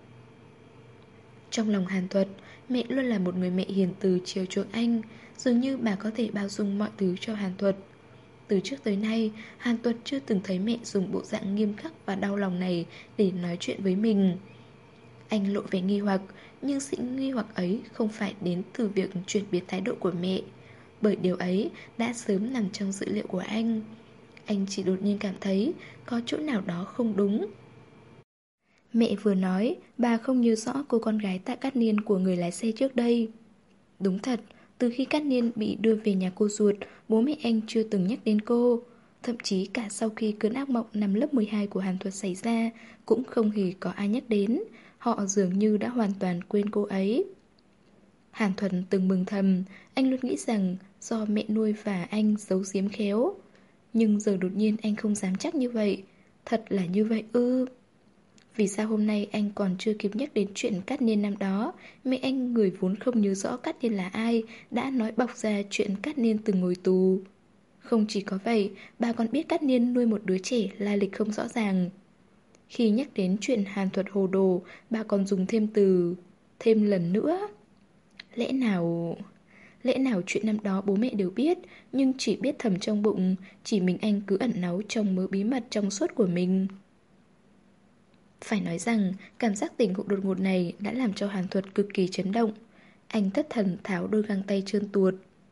Trong lòng Hàn Thuật, mẹ luôn là một người mẹ hiền từ chiều chuộng anh. Dường như bà có thể bao dung mọi thứ cho Hàn Thuật. Từ trước tới nay, Hàn Tuật chưa từng thấy mẹ dùng bộ dạng nghiêm khắc và đau lòng này để nói chuyện với mình. Anh lộ vẻ nghi hoặc, nhưng sự nghi hoặc ấy không phải đến từ việc chuyển biến thái độ của mẹ, bởi điều ấy đã sớm nằm trong dữ liệu của anh. Anh chỉ đột nhiên cảm thấy có chỗ nào đó không đúng. Mẹ vừa nói, bà không nhớ rõ cô con gái Tạ Cát Niên của người lái xe trước đây. Đúng thật, từ khi Cát Niên bị đưa về nhà cô ruột, bố mẹ anh chưa từng nhắc đến cô. Thậm chí cả sau khi cơn ác mộng năm lớp 12 của Hàn Thuật xảy ra, cũng không hề có ai nhắc đến. Họ dường như đã hoàn toàn quên cô ấy. Hàn Thuật từng mừng thầm, anh luôn nghĩ rằng do mẹ nuôi và anh giấu giếm khéo. Nhưng giờ đột nhiên anh không dám chắc như vậy. Thật là như vậy ư? Vì sao hôm nay anh còn chưa kịp nhắc đến chuyện Cát Niên năm đó, mẹ anh người vốn không nhớ rõ Cát Niên là ai, đã nói bọc ra chuyện Cát Niên từng ngồi tù. Không chỉ có vậy, bà còn biết Cát Niên nuôi một đứa trẻ lai lịch không rõ ràng. Khi nhắc đến chuyện Hàn Thuật hồ đồ, bà còn dùng thêm từ thêm lần nữa. Lẽ nào... Lẽ nào chuyện năm đó bố mẹ đều biết, nhưng chỉ biết thầm trong bụng, chỉ mình anh cứ ẩn náu trong mớ bí mật trong suốt của mình. Phải nói rằng, cảm giác tỉnh ngộ đột ngột này đã làm cho Hàn Thuật cực kỳ chấn động. Anh thất thần tháo đôi găng tay trơn tuột.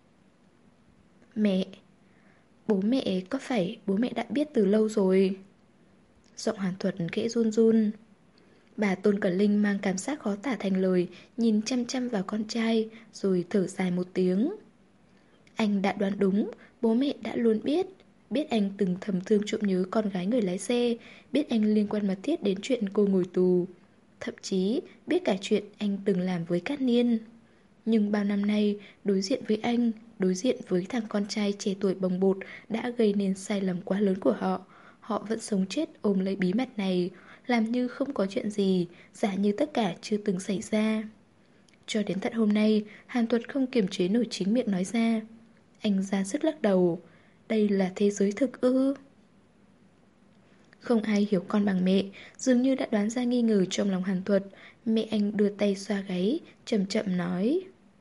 Mẹ, bố mẹ có phải bố mẹ đã biết từ lâu rồi? Giọng Hàn Thuật khẽ run run. Bà Tôn Cẩn Linh mang cảm giác khó tả thành lời, nhìn chăm chăm vào con trai, rồi thở dài một tiếng. Anh đã đoán đúng, bố mẹ đã luôn biết. Biết anh từng thầm thương trộm nhớ con gái người lái xe, biết anh liên quan mật thiết đến chuyện cô ngồi tù. Thậm chí biết cả chuyện anh từng làm với Cát Niên. Nhưng bao năm nay, đối diện với anh, đối diện với thằng con trai trẻ tuổi bồng bột đã gây nên sai lầm quá lớn của họ. Họ vẫn sống chết ôm lấy bí mật này, làm như không có chuyện gì, giả như tất cả chưa từng xảy ra. Cho đến tận hôm nay, Hàn Tuật không kiềm chế nổi chính miệng nói ra. Anh ra sức lắc đầu. Đây là thế giới thực ư? Không ai hiểu con bằng mẹ, dường như đã đoán ra nghi ngờ trong lòng Hàn Thuật. Mẹ anh đưa tay xoa gáy, chậm chậm nói.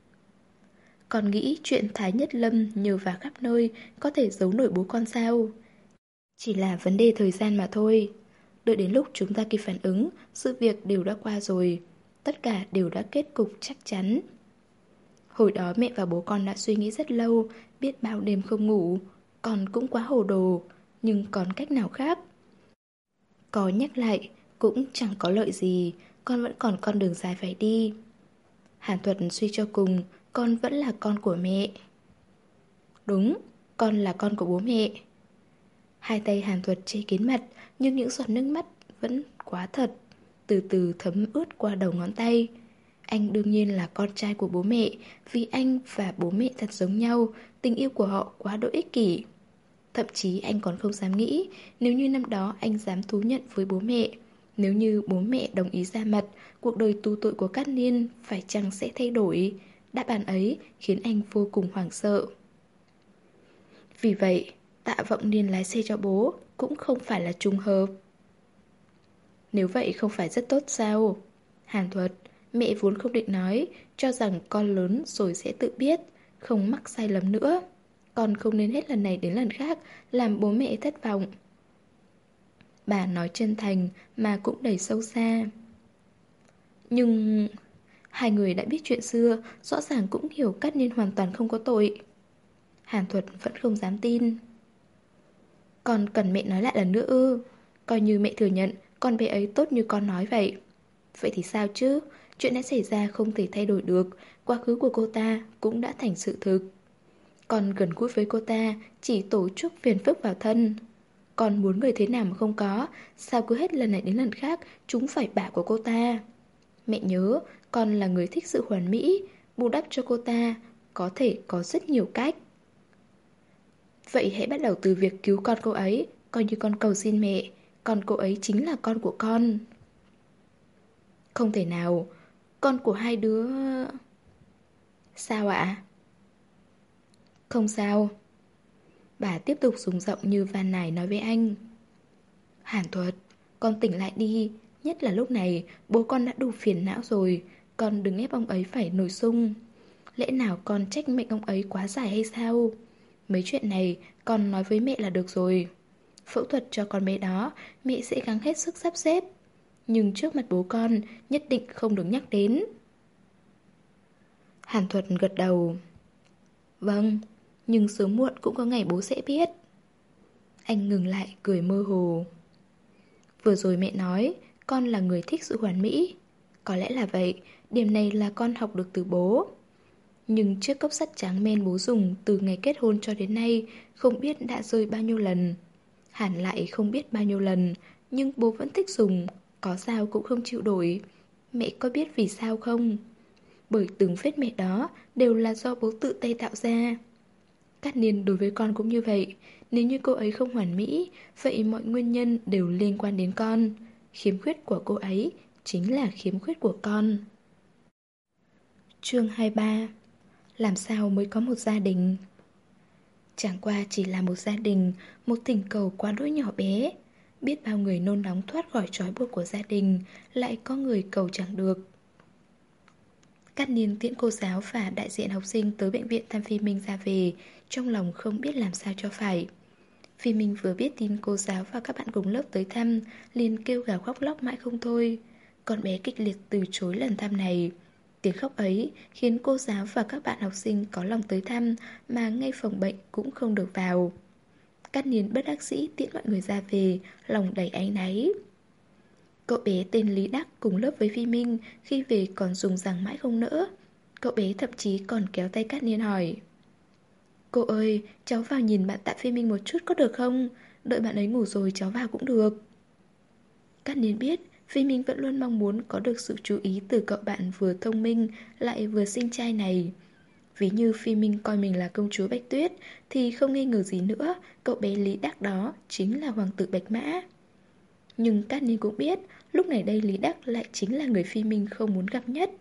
Con nghĩ chuyện Thái Nhất Lâm nhờ vả khắp nơi có thể giấu nổi bố con sao? Chỉ là vấn đề thời gian mà thôi. Đợi đến lúc chúng ta kịp phản ứng, sự việc đều đã qua rồi. Tất cả đều đã kết cục chắc chắn. Hồi đó mẹ và bố con đã suy nghĩ rất lâu, biết bao đêm không ngủ. Con cũng quá hồ đồ, nhưng còn cách nào khác? Có nhắc lại, cũng chẳng có lợi gì, con vẫn còn con đường dài phải đi. Hàn Thuật suy cho cùng, con vẫn là con của mẹ. Đúng, con là con của bố mẹ. Hai tay Hàn Thuật che kín mặt, nhưng những giọt nước mắt vẫn quá thật, từ từ thấm ướt qua đầu ngón tay. Anh đương nhiên là con trai của bố mẹ, vì anh và bố mẹ thật giống nhau, tình yêu của họ quá độ ích kỷ. Thậm chí anh còn không dám nghĩ, nếu như năm đó anh dám thú nhận với bố mẹ, nếu như bố mẹ đồng ý ra mặt, cuộc đời tù tội của Cát Niên phải chăng sẽ thay đổi. Đáp án ấy khiến anh vô cùng hoảng sợ. Vì vậy, Tạ Vọng Niên lái xe cho bố cũng không phải là trùng hợp. Nếu vậy không phải rất tốt sao? Hàn Thuật, mẹ vốn không định nói, cho rằng con lớn rồi sẽ tự biết, không mắc sai lầm nữa. Con không nên hết lần này đến lần khác làm bố mẹ thất vọng. Bà nói chân thành mà cũng đầy sâu xa. Nhưng hai người đã biết chuyện xưa, rõ ràng cũng hiểu Cát Niên hoàn toàn không có tội. Hàn Thuật vẫn không dám tin. Con cần mẹ nói lại lần nữa ư? Coi như mẹ thừa nhận con bé ấy tốt như con nói vậy. Vậy thì sao chứ? Chuyện đã xảy ra không thể thay đổi được. Quá khứ của cô ta cũng đã thành sự thực. Con gần gũi với cô ta chỉ tổ chức phiền phức vào thân. Con muốn người thế nào mà không có, sao cứ hết lần này đến lần khác chúng phải bả của cô ta. Mẹ nhớ, con là người thích sự hoàn mỹ, bù đắp cho cô ta có thể có rất nhiều cách. Vậy hãy bắt đầu từ việc cứu con cô ấy, coi như con cầu xin mẹ, con cô ấy chính là con của con. Không thể nào, con của hai đứa... Sao ạ? Không sao. Bà tiếp tục dùng giọng như van nài nói với anh. Hàn Thuật, con tỉnh lại đi. Nhất là lúc này, bố con đã đủ phiền não rồi. Con đừng ép ông ấy phải nổi sung. Lẽ nào con trách mệnh ông ấy quá dài hay sao? Mấy chuyện này con nói với mẹ là được rồi. Phẫu thuật cho con bé đó, mẹ sẽ gắng hết sức sắp xếp. Nhưng trước mặt bố con, nhất định không được nhắc đến. Hàn Thuật gật đầu. Vâng, nhưng sớm muộn cũng có ngày bố sẽ biết. Anh ngừng lại cười mơ hồ. Vừa rồi mẹ nói, con là người thích sự hoàn mỹ. Có lẽ là vậy, điểm này là con học được từ bố. Nhưng chiếc cốc sắt trắng men bố dùng từ ngày kết hôn cho đến nay không biết đã rơi bao nhiêu lần. Hẳn lại không biết bao nhiêu lần, nhưng bố vẫn thích dùng, có sao cũng không chịu đổi. Mẹ có biết vì sao không? Bởi từng vết mẹ đó đều là do bố tự tay tạo ra. Cát Niên đối với con cũng như vậy. Nếu như cô ấy không hoàn mỹ, vậy mọi nguyên nhân đều liên quan đến con. Khiếm khuyết của cô ấy chính là khiếm khuyết của con. Chương 23. Làm sao mới có một gia đình? Chẳng qua chỉ là một gia đình, một thỉnh cầu quá đỗi nhỏ bé. Biết bao người nôn nóng thoát khỏi trói buộc của gia đình, lại có người cầu chẳng được. Cát Niên tiễn cô giáo và đại diện học sinh tới bệnh viện thăm Phi Minh ra về, trong lòng không biết làm sao cho phải. Phi Minh vừa biết tin cô giáo và các bạn cùng lớp tới thăm, liền kêu gào khóc lóc mãi không thôi. Con bé kịch liệt từ chối lần thăm này. Tiếng khóc ấy khiến cô giáo và các bạn học sinh có lòng tới thăm mà ngay phòng bệnh cũng không được vào. Cát Niên bất đắc dĩ tiễn mọi người ra về, lòng đầy áy náy. Cậu bé tên Lý Đắc cùng lớp với Phi Minh, khi về còn dùng rằng mãi không nỡ. Cậu bé thậm chí còn kéo tay Cát Niên hỏi: Cô ơi, cháu vào nhìn bạn Tạ Phi Minh một chút có được không? Đợi bạn ấy ngủ rồi cháu vào cũng được. Cát Niên biết Phi Minh vẫn luôn mong muốn có được sự chú ý từ cậu bạn vừa thông minh lại vừa xinh trai này. Ví như Phi Minh coi mình là công chúa Bạch Tuyết thì không nghi ngờ gì nữa, cậu bé Lý Đắc đó chính là hoàng tử Bạch Mã. Nhưng Cát Niên cũng biết lúc này đây Lý Đắc lại chính là người Phi Minh không muốn gặp nhất.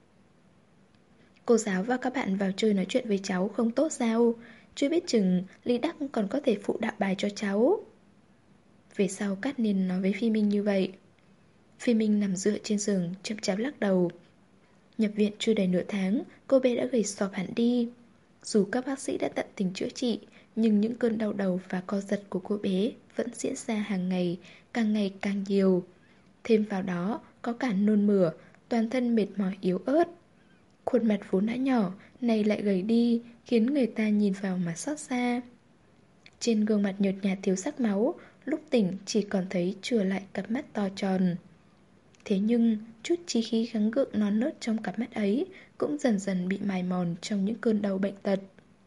Cô giáo và các bạn vào chơi nói chuyện với cháu không tốt sao? Chưa biết chừng Lý Đắc còn có thể phụ đạo bài cho cháu. Về sau Cát Niên nói với Phi Minh như vậy. Phi Minh nằm dựa trên giường chậm chạp lắc đầu. Nhập viện chưa đầy nửa tháng, cô bé đã gầy sọp hẳn đi. Dù các bác sĩ đã tận tình chữa trị, nhưng những cơn đau đầu và co giật của cô bé vẫn diễn ra hàng ngày càng nhiều. Thêm vào đó có cả nôn mửa, toàn thân mệt mỏi yếu ớt. Khuôn mặt vốn đã nhỏ, này lại gầy đi, khiến người ta nhìn vào mà xót xa. Trên gương mặt nhợt nhạt thiếu sắc máu, lúc tỉnh chỉ còn thấy chừa lại cặp mắt to tròn. Thế nhưng, chút chi khí gắng gượng non nớt trong cặp mắt ấy cũng dần dần bị mài mòn trong những cơn đau bệnh tật.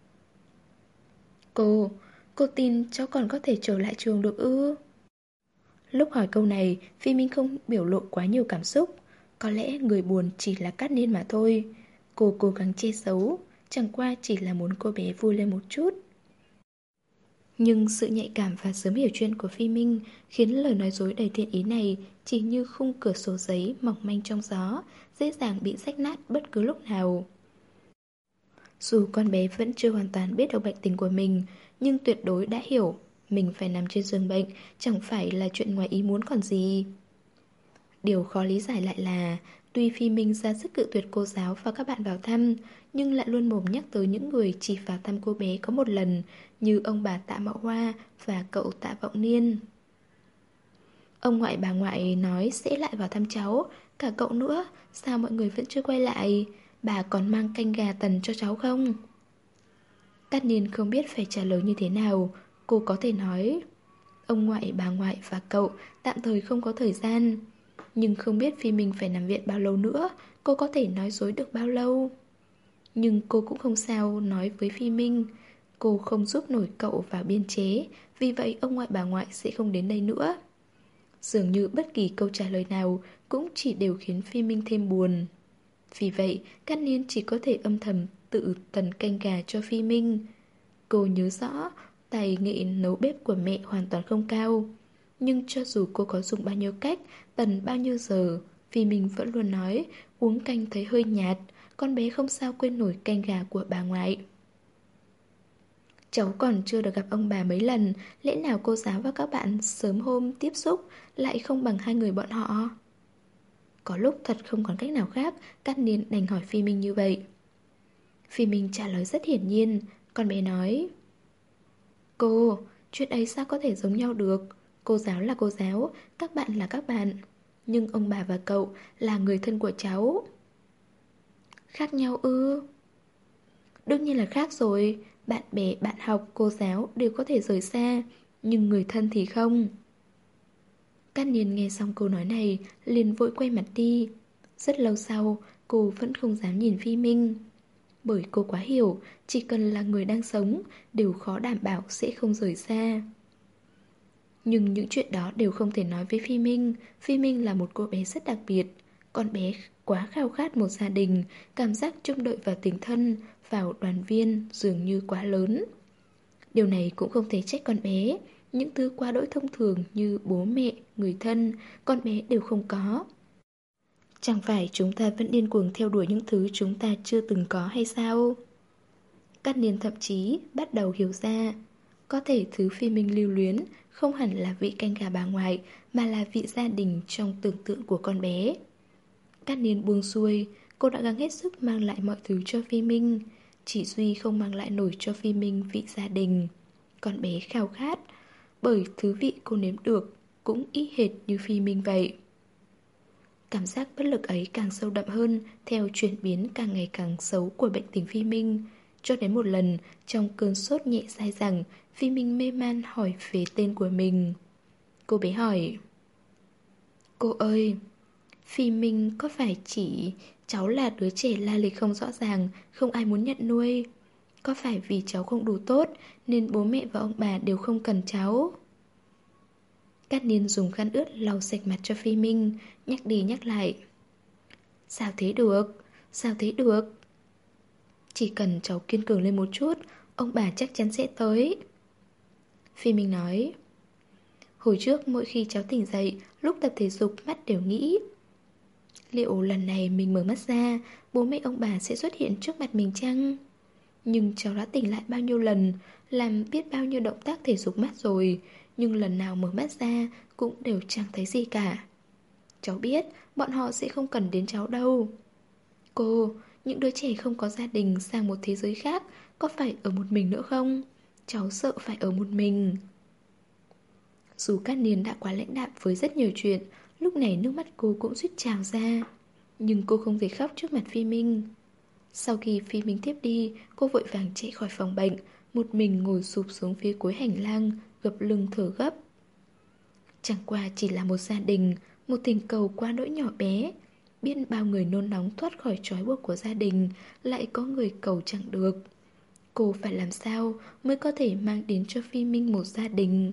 Cô tin cháu còn có thể trở lại trường được ư? Lúc hỏi câu này, Phi Minh không biểu lộ quá nhiều cảm xúc. Có lẽ người buồn chỉ là Cát Niên mà thôi. Cô cố gắng che giấu, chẳng qua chỉ là muốn cô bé vui lên một chút. Nhưng sự nhạy cảm và sớm hiểu chuyện của Phi Minh khiến lời nói dối đầy thiện ý này chỉ như khung cửa sổ giấy mỏng manh trong gió, dễ dàng bị rách nát bất cứ lúc nào. Dù con bé vẫn chưa hoàn toàn biết được bệnh tình của mình, nhưng tuyệt đối đã hiểu mình phải nằm trên giường bệnh chẳng phải là chuyện ngoài ý muốn còn gì. Điều khó lý giải lại là tuy Phi Minh ra sức cự tuyệt cô giáo và các bạn vào thăm, nhưng lại luôn mồm nhắc tới những người chỉ vào thăm cô bé có một lần, như ông bà Tạ Mạo Hoa và cậu Tạ Vọng Niên. Ông ngoại bà ngoại nói sẽ lại vào thăm cháu, cả cậu nữa, sao mọi người vẫn chưa quay lại? Bà còn mang canh gà tần cho cháu không? Cát Niên không biết phải trả lời như thế nào. Cô có thể nói ông ngoại, bà ngoại và cậu tạm thời không có thời gian. Nhưng không biết Phi Minh phải nằm viện bao lâu nữa, cô có thể nói dối được bao lâu. Nhưng cô cũng không sao nói với Phi Minh. Cô không giúp nổi cậu vào biên chế, vì vậy ông ngoại bà ngoại sẽ không đến đây nữa. Dường như bất kỳ câu trả lời nào cũng chỉ đều khiến Phi Minh thêm buồn. Vì vậy, Cát Niên chỉ có thể âm thầm tự tần canh gà cho Phi Minh. Cô nhớ rõ, tài nghệ nấu bếp của mẹ hoàn toàn không cao. Nhưng cho dù cô có dùng bao nhiêu cách, tần bao nhiêu giờ, Phi Minh vẫn luôn nói uống canh thấy hơi nhạt, con bé không sao quên nổi canh gà của bà ngoại. Cháu còn chưa được gặp ông bà mấy lần, lẽ nào cô giáo và các bạn sớm hôm tiếp xúc lại không bằng hai người bọn họ? Có lúc thật không còn cách nào khác, Cát Niên đành hỏi Phi Minh như vậy. Phi Minh trả lời rất hiển nhiên, con bé nói: Cô, chuyện ấy sao có thể giống nhau được? Cô giáo là cô giáo, các bạn là các bạn. Nhưng ông bà và cậu là người thân của cháu. Khác nhau ư? Đương nhiên là khác rồi. Bạn bè, bạn học, cô giáo đều có thể rời xa, nhưng người thân thì không. Cát Niên nghe xong câu nói này, liền vội quay mặt đi. Rất lâu sau, cô vẫn không dám nhìn Phi Minh. Bởi cô quá hiểu, chỉ cần là người đang sống, đều khó đảm bảo sẽ không rời xa. Nhưng những chuyện đó đều không thể nói với Phi Minh. Phi Minh là một cô bé rất đặc biệt. Con bé quá khao khát một gia đình, cảm giác trông đợi vào tình thân, vào đoàn viên dường như quá lớn. Điều này cũng không thể trách con bé. Những thứ quá đỗi thông thường như bố mẹ, người thân, con bé đều không có. Chẳng phải chúng ta vẫn điên cuồng theo đuổi những thứ chúng ta chưa từng có hay sao? Cát Niên thậm chí bắt đầu hiểu ra, có thể thứ Phi Minh lưu luyến không hẳn là vị canh gà bà ngoại, mà là vị gia đình trong tưởng tượng của con bé. Cát Niên buông xuôi, cô đã gắng hết sức mang lại mọi thứ cho Phi Minh. Chỉ duy không mang lại nổi cho Phi Minh vị gia đình. Con bé khao khát, bởi thứ vị cô nếm được cũng y hệt như Phi Minh vậy. Cảm giác bất lực ấy càng sâu đậm hơn theo chuyển biến càng ngày càng xấu của bệnh tình Phi Minh. Cho đến một lần, trong cơn sốt nhẹ dai dẳng, Phi Minh mê man hỏi về tên của mình. Cô bé hỏi: Cô ơi, Phi Minh có phải chỉ cháu là đứa trẻ la lịch không rõ ràng, không ai muốn nhận nuôi? Có phải vì cháu không đủ tốt nên bố mẹ và ông bà đều không cần cháu? Cát Niên dùng khăn ướt lau sạch mặt cho Phi Minh, nhắc đi nhắc lại. Sao thế được? Sao thế được? Chỉ cần cháu kiên cường lên một chút, ông bà chắc chắn sẽ tới. Phi Minh nói. Hồi trước mỗi khi cháu tỉnh dậy, lúc tập thể dục mắt đều nghĩ, liệu lần này mình mở mắt ra, bố mẹ ông bà sẽ xuất hiện trước mặt mình chăng? Nhưng cháu đã tỉnh lại bao nhiêu lần, làm biết bao nhiêu động tác thể dục mắt rồi, nhưng lần nào mở mắt ra cũng đều chẳng thấy gì cả. Cháu biết bọn họ sẽ không cần đến cháu đâu. Cô, những đứa trẻ không có gia đình sang một thế giới khác có phải ở một mình nữa không? Cháu sợ phải ở một mình. Dù Cát Niên đã quá lãnh đạm với rất nhiều chuyện, lúc này nước mắt cô cũng suýt trào ra. Nhưng cô không thể khóc trước mặt Phi Minh. Sau khi Phi Minh tiếp đi, cô vội vàng chạy khỏi phòng bệnh, một mình ngồi sụp xuống phía cuối hành lang, gập lưng thở gấp. Chẳng qua chỉ là một gia đình, một tình cầu quá đỗi nhỏ bé. Biết bao người nôn nóng thoát khỏi trói buộc của gia đình, lại có người cầu chẳng được. Cô phải làm sao mới có thể mang đến cho Phi Minh một gia đình?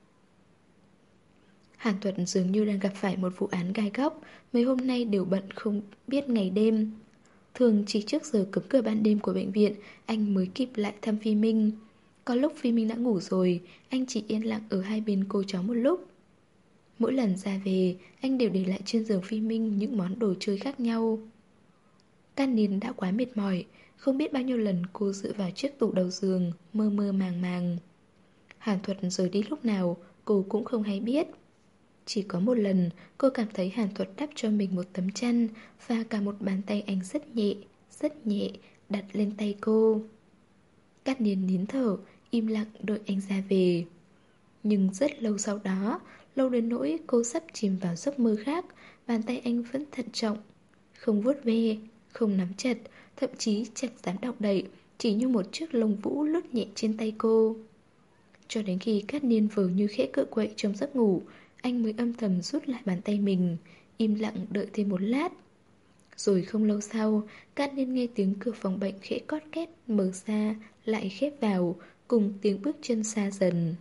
Hàn Thuật dường như đang gặp phải một vụ án gai góc, mấy hôm nay đều bận không biết ngày đêm. Thường chỉ trước giờ cấm cửa ban đêm của bệnh viện, anh mới kịp lại thăm Phi Minh. Có lúc Phi Minh đã ngủ rồi, anh chỉ yên lặng ở hai bên cô cháu một lúc. Mỗi lần ra về, anh đều để lại trên giường Phi Minh những món đồ chơi khác nhau. Can Niên đã quá mệt mỏi, không biết bao nhiêu lần cô dựa vào chiếc tủ đầu giường, mơ mơ màng màng. Hàn Thuật rời đi lúc nào, cô cũng không hay biết. Chỉ có một lần, cô cảm thấy Hàn Thuật đắp cho mình một tấm chăn và cả một bàn tay anh rất nhẹ, đặt lên tay cô. Cát Niên nín thở, im lặng đợi anh ra về. Nhưng rất lâu sau đó, lâu đến nỗi cô sắp chìm vào giấc mơ khác, bàn tay anh vẫn thận trọng, không vuốt ve, không nắm chặt, thậm chí chẳng dám động đậy, chỉ như một chiếc lông vũ lướt nhẹ trên tay cô. Cho đến khi Cát Niên vờ như khẽ cựa quậy trong giấc ngủ, anh mới âm thầm rút lại bàn tay mình, im lặng đợi thêm một lát. Rồi không lâu sau, Cát Niên nghe tiếng cửa phòng bệnh khẽ cót két mở ra, lại khép vào, cùng tiếng bước chân xa dần.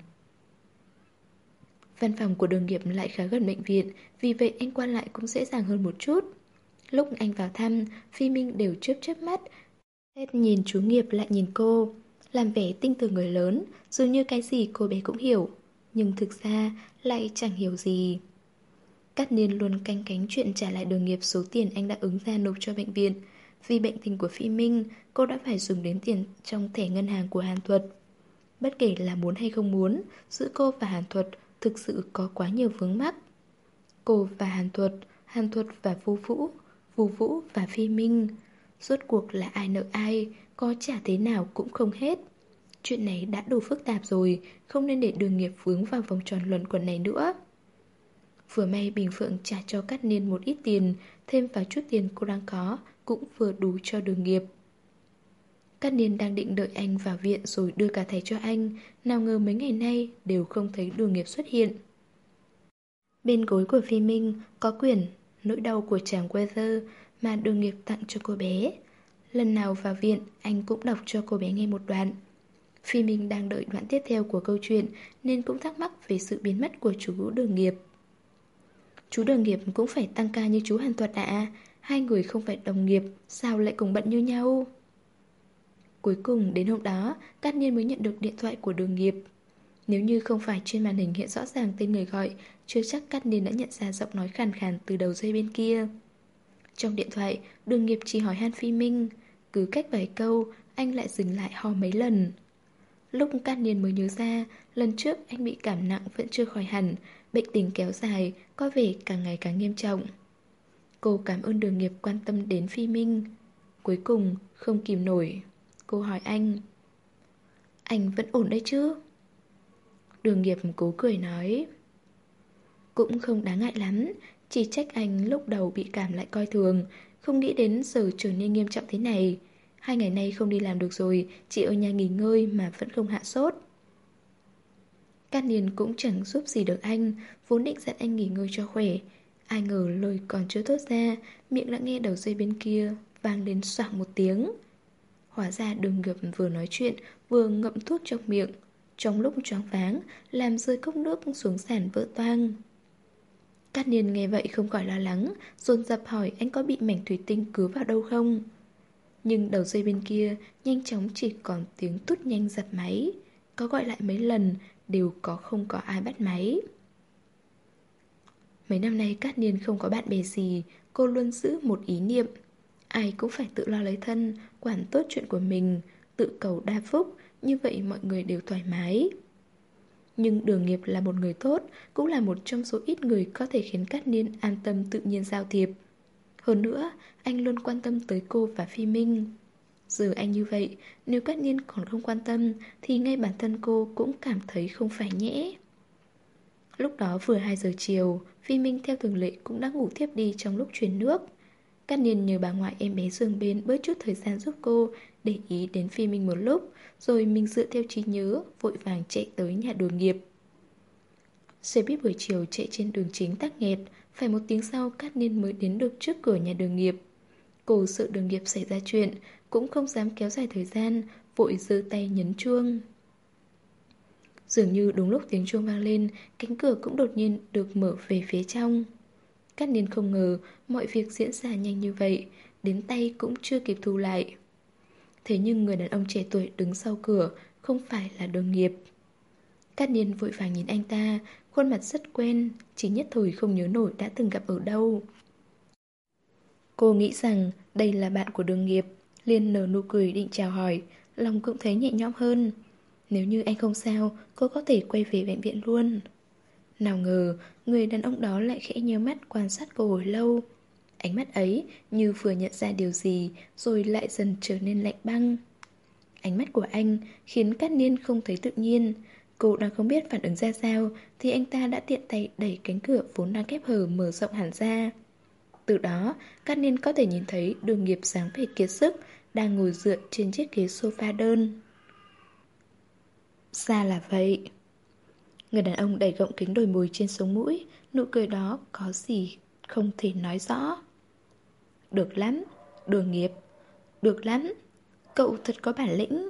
Văn phòng của Đường Nghiệp lại khá gần bệnh viện, vì vậy anh qua lại cũng dễ dàng hơn một chút. Lúc anh vào thăm, Phi Minh đều chớp chớp mắt, hết nhìn chú Nghiệp lại nhìn cô, làm vẻ tinh tường người lớn, dường như cái gì cô bé cũng hiểu, nhưng thực ra lại chẳng hiểu gì. Cát Niên luôn canh cánh chuyện trả lại Đường Nghiệp số tiền anh đã ứng ra nộp cho bệnh viện. Vì bệnh tình của Phi Minh, cô đã phải dùng đến tiền trong thẻ ngân hàng của Hàn Thuật. Bất kể là muốn hay không muốn, giữa cô và Hàn Thuật thực sự có quá nhiều vướng mắc. Cô và Hàn Thuật và Vu Vũ và Phi Minh. Rốt cuộc là ai nợ ai, có trả thế nào cũng không hết. Chuyện này đã đủ phức tạp rồi, không nên để Đường Nghiệp vướng vào vòng tròn luẩn quẩn này nữa. Vừa may Bình Phượng trả cho Cát Niên một ít tiền, thêm vào chút tiền cô đang có, cũng vừa đủ cho Đường Nghiệp. Cát Niên đang định đợi anh vào viện rồi đưa cả thẻ cho anh, nào ngờ mấy ngày nay đều không thấy Đường Nghiệp xuất hiện. Bên gối của Phi Minh có quyển Nỗi đau của chàng Weather mà Đường Nghiệp tặng cho cô bé. Lần nào vào viện, anh cũng đọc cho cô bé nghe một đoạn. Phi Minh đang đợi đoạn tiếp theo của câu chuyện nên cũng thắc mắc về sự biến mất của chú Đường Nghiệp. Chú Đường Nghiệp cũng phải tăng ca như chú Hàn Thuật ạ. Hai người không phải đồng nghiệp, sao lại cùng bận như nhau? Cuối cùng đến hôm đó, Cát Niên mới nhận được điện thoại của Đường Nghiệp. Nếu như không phải trên màn hình hiện rõ ràng tên người gọi, chưa chắc Cát Niên đã nhận ra giọng nói khàn khàn từ đầu dây bên kia. Trong điện thoại, Đường Nghiệp chỉ hỏi han Phi Minh. Cứ cách vài câu, anh lại dừng lại ho mấy lần. Lúc Cát Niên mới nhớ ra, lần trước anh bị cảm nặng vẫn chưa khỏi hẳn, bệnh tình kéo dài, có vẻ càng ngày càng nghiêm trọng. Cô cảm ơn Đường Nghiệp quan tâm đến Phi Minh. Cuối cùng, không kìm nổi, cô hỏi anh: anh vẫn ổn đấy chứ? Đường Nghiệp cố cười nói: cũng không đáng ngại lắm, chỉ trách anh lúc đầu bị cảm lại coi thường, không nghĩ đến giờ trở nên nghiêm trọng thế này. 2 ngày nay không đi làm được rồi, chỉ ở nhà nghỉ ngơi mà vẫn không hạ sốt. Cát Niên cũng chẳng giúp gì được anh, vốn định dặn anh nghỉ ngơi cho khỏe. Ai ngờ lời còn chưa thốt ra, miệng đã nghe đầu dây bên kia vang lên xoảng một tiếng. Hóa ra Đường Nghiệp vừa nói chuyện vừa ngậm thuốc trong miệng, trong lúc choáng váng làm rơi cốc nước xuống sàn vỡ toang. Cát Niên nghe vậy không khỏi lo lắng, dồn dập hỏi anh có bị mảnh thủy tinh cứa vào đâu không. Nhưng đầu dây bên kia nhanh chóng chỉ còn tiếng tút nhanh dập máy. Có gọi lại mấy lần đều không có ai bắt máy. Mấy năm nay Cát Niên không có bạn bè gì, cô luôn giữ một ý niệm: ai cũng phải tự lo lấy thân, quản tốt chuyện của mình, tự cầu đa phúc, như vậy mọi người đều thoải mái. Nhưng Đường Nghiệp là một người tốt, cũng là một trong số ít người có thể khiến Cát Niên an tâm tự nhiên giao thiệp. Hơn nữa, anh luôn quan tâm tới cô và Phi Minh. Giờ anh như vậy, nếu Cát Niên còn không quan tâm thì ngay bản thân cô cũng cảm thấy không phải nhẽ. Lúc đó vừa 2 giờ chiều, Phi Minh theo thường lệ cũng đã ngủ thiếp đi trong lúc chuyển nước. Cát Niên nhờ bà ngoại em bé giường bên bớt chút thời gian giúp cô, để ý đến Phi Minh một lúc, rồi mình dựa theo trí nhớ, vội vàng chạy tới nhà Đường Nghiệp. Xe buýt buổi chiều chạy trên đường chính tắc nghẹt, phải 1 tiếng sau Cát Niên mới đến được trước cửa nhà Đường Nghiệp. Cô sợ Đường Nghiệp xảy ra chuyện, cũng không dám kéo dài thời gian, vội giơ tay nhấn chuông. Dường như đúng lúc tiếng chuông vang lên, cánh cửa cũng đột nhiên được mở về phía trong. Cát Niên không ngờ mọi việc diễn ra nhanh như vậy, đến tay cũng chưa kịp thu lại. Thế nhưng người đàn ông trẻ tuổi đứng sau cửa không phải là Đường Nghiệp. Cát Niên vội vàng nhìn anh ta, khuôn mặt rất quen, chỉ nhất thời không nhớ nổi đã từng gặp ở đâu. Cô nghĩ rằng đây là bạn của Đường Nghiệp, liền nở nụ cười định chào hỏi, lòng cũng thấy nhẹ nhõm hơn. Nếu như anh không sao, cô có thể quay về bệnh viện luôn. Nào ngờ, người đàn ông đó lại khẽ nhíu mắt quan sát cô hồi lâu. Ánh mắt ấy như vừa nhận ra điều gì, rồi lại dần trở nên lạnh băng. Ánh mắt của anh khiến Cát Niên không thấy tự nhiên. Cô đang không biết phản ứng ra sao, thì anh ta đã tiện tay đẩy cánh cửa vốn đang khép hờ mở rộng hẳn ra. Từ đó, Cát Niên có thể nhìn thấy Đường Nghiệp dáng vẻ kiệt sức, đang ngồi dựa trên chiếc ghế sofa đơn. Ra là vậy. Người đàn ông đẩy gọng kính đồi mồi trên sống mũi, nụ cười đó có gì không thể nói rõ. Được lắm, Đường Nghiệp, được lắm, cậu thật có bản lĩnh.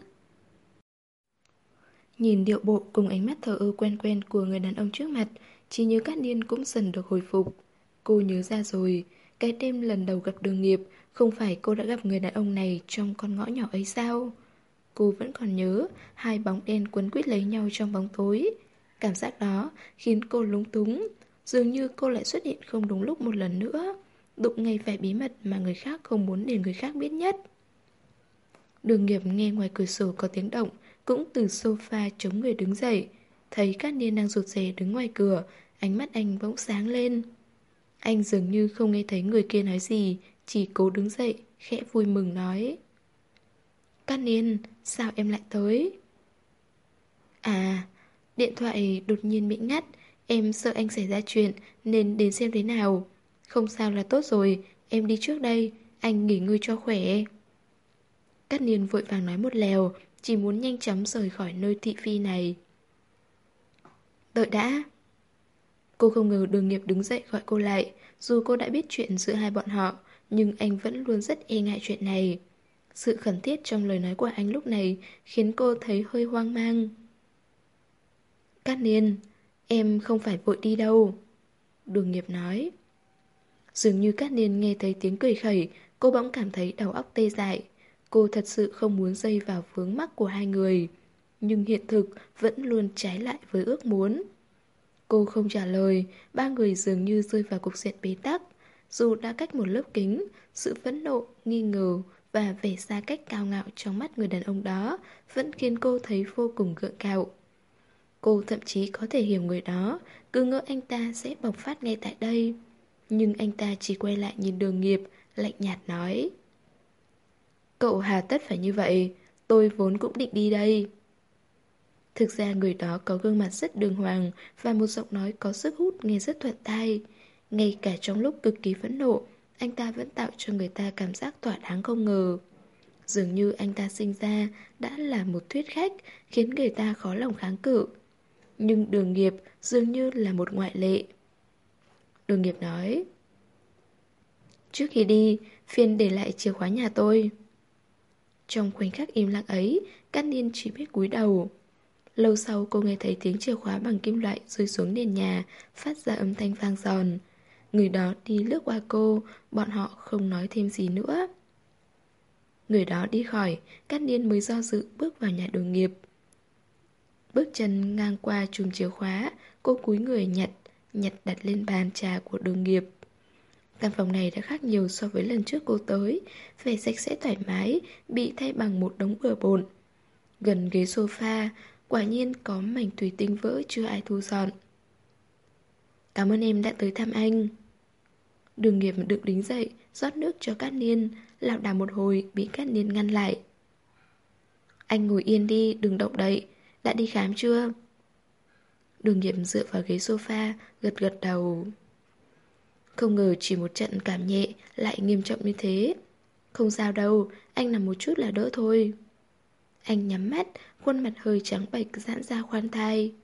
Nhìn điệu bộ cùng ánh mắt thờ ơ quen quen của người đàn ông trước mặt, trí nhớ Cát Niên cũng dần được hồi phục. Cô nhớ ra rồi, cái đêm lần đầu gặp Đường Nghiệp, không phải cô đã gặp người đàn ông này trong con ngõ nhỏ ấy sao? Cô vẫn còn nhớ, hai bóng đen quấn quýt lấy nhau trong bóng tối. Cảm giác đó khiến cô lúng túng, dường như cô lại xuất hiện không đúng lúc một lần nữa, đụng ngay phải bí mật mà người khác không muốn để người khác biết nhất. Đường Nghiệp nghe ngoài cửa sổ có tiếng động, cũng từ sofa chống người đứng dậy. Thấy Cát Niên đang rụt rè đứng ngoài cửa, ánh mắt anh bỗng sáng lên. Anh dường như không nghe thấy người kia nói gì, chỉ cố đứng dậy, khẽ vui mừng nói: Cát Niên, sao em lại tới? À, điện thoại đột nhiên bị ngắt. Em sợ anh xảy ra chuyện nên đến xem thế nào. Không sao là tốt rồi, em đi trước đây. Anh nghỉ ngơi cho khỏe. Cát Niên vội vàng nói một lèo, chỉ muốn nhanh chóng rời khỏi nơi thị phi này. Đợi đã. Cô không ngờ Đường Nghiệp đứng dậy gọi cô lại. Dù cô đã biết chuyện giữa hai bọn họ, nhưng anh vẫn luôn rất e ngại chuyện này. Sự khẩn thiết trong lời nói của anh lúc này khiến cô thấy hơi hoang mang. Cát Niên, em không phải vội đi đâu. Đường Nghiệp nói. Dường như Cát Niên nghe thấy tiếng cười khẩy, cô bỗng cảm thấy đầu óc tê dại. Cô thật sự không muốn dây vào vướng mắc của hai người. Nhưng hiện thực vẫn luôn trái lại với ước muốn. Cô không trả lời, ba người dường như rơi vào cục diện bế tắc. Dù đã cách một lớp kính, sự phẫn nộ, nghi ngờ và vẻ xa cách cao ngạo trong mắt người đàn ông đó vẫn khiến cô thấy vô cùng gượng gạo. Cô thậm chí có thể hiểu người đó, cứ ngỡ anh ta sẽ bộc phát ngay tại đây. Nhưng anh ta chỉ quay lại nhìn Đường Nghiệp, lạnh nhạt nói. Cậu hà tất phải như vậy, tôi vốn cũng định đi đây. Thực ra người đó có gương mặt rất đường hoàng và một giọng nói có sức hút nghe rất thuận tai. Ngay cả trong lúc cực kỳ phẫn nộ, anh ta vẫn tạo cho người ta cảm giác thỏa đáng không ngờ. Dường như anh ta sinh ra đã là một thuyết khách khiến người ta khó lòng kháng cự. Nhưng Đường Nghiệp dường như là một ngoại lệ. Đường Nghiệp nói. Trước khi đi, phiền để lại chìa khóa nhà tôi. Trong khoảnh khắc im lặng ấy, Cát Niên chỉ biết cúi đầu. Lâu sau cô nghe thấy tiếng chìa khóa bằng kim loại rơi xuống nền nhà, phát ra âm thanh vang giòn. Người đó đi lướt qua cô, bọn họ không nói thêm gì nữa. Người đó đi khỏi, Cát Niên mới do dự bước vào nhà Đường Nghiệp. Bước chân ngang qua chùm chìa khóa, cô cúi người nhặt đặt lên bàn trà của Đường Nghiệp. Căn phòng này đã khác nhiều so với lần trước cô tới, vẻ sạch sẽ thoải mái, bị thay bằng một đống bừa bộn. Gần ghế sofa, quả nhiên có mảnh thủy tinh vỡ chưa ai thu dọn. Cảm ơn em đã tới thăm anh. Đường Nghiệp được đứng dậy, rót nước cho Cát Niên, lảo đảo một hồi bị Cát Niên ngăn lại. Anh ngồi yên đi, đừng động đậy. Đã đi khám chưa? Đường Nghiệp dựa vào ghế sofa, gật gật đầu. Không ngờ chỉ một trận cảm nhẹ lại nghiêm trọng như thế. Không sao đâu, anh nằm một chút là đỡ thôi. Anh nhắm mắt, khuôn mặt hơi trắng bệch giãn ra khoan thai.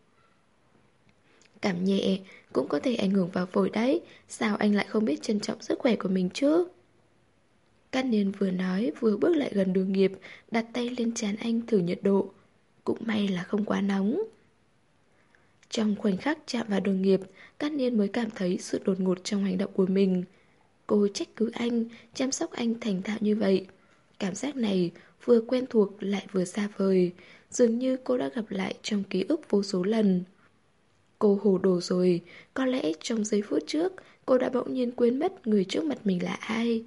Cảm nhẹ cũng có thể ảnh hưởng vào phổi đấy. Sao anh lại không biết trân trọng sức khỏe của mình chứ? Cát Niên vừa nói vừa bước lại gần Đường Nghiệp, đặt tay lên trán anh thử nhiệt độ. Cũng may là không quá nóng. Trong khoảnh khắc chạm vào Đường Nghiệp, Cát Niên mới cảm thấy sự đột ngột trong hành động của mình. Cô trách cứ anh, chăm sóc anh thành thạo như vậy. Cảm giác này vừa quen thuộc lại vừa xa vời, dường như cô đã gặp lại trong ký ức vô số lần. Cô hồ đồ rồi, có lẽ trong giây phút trước cô đã bỗng nhiên quên mất người trước mặt mình là ai.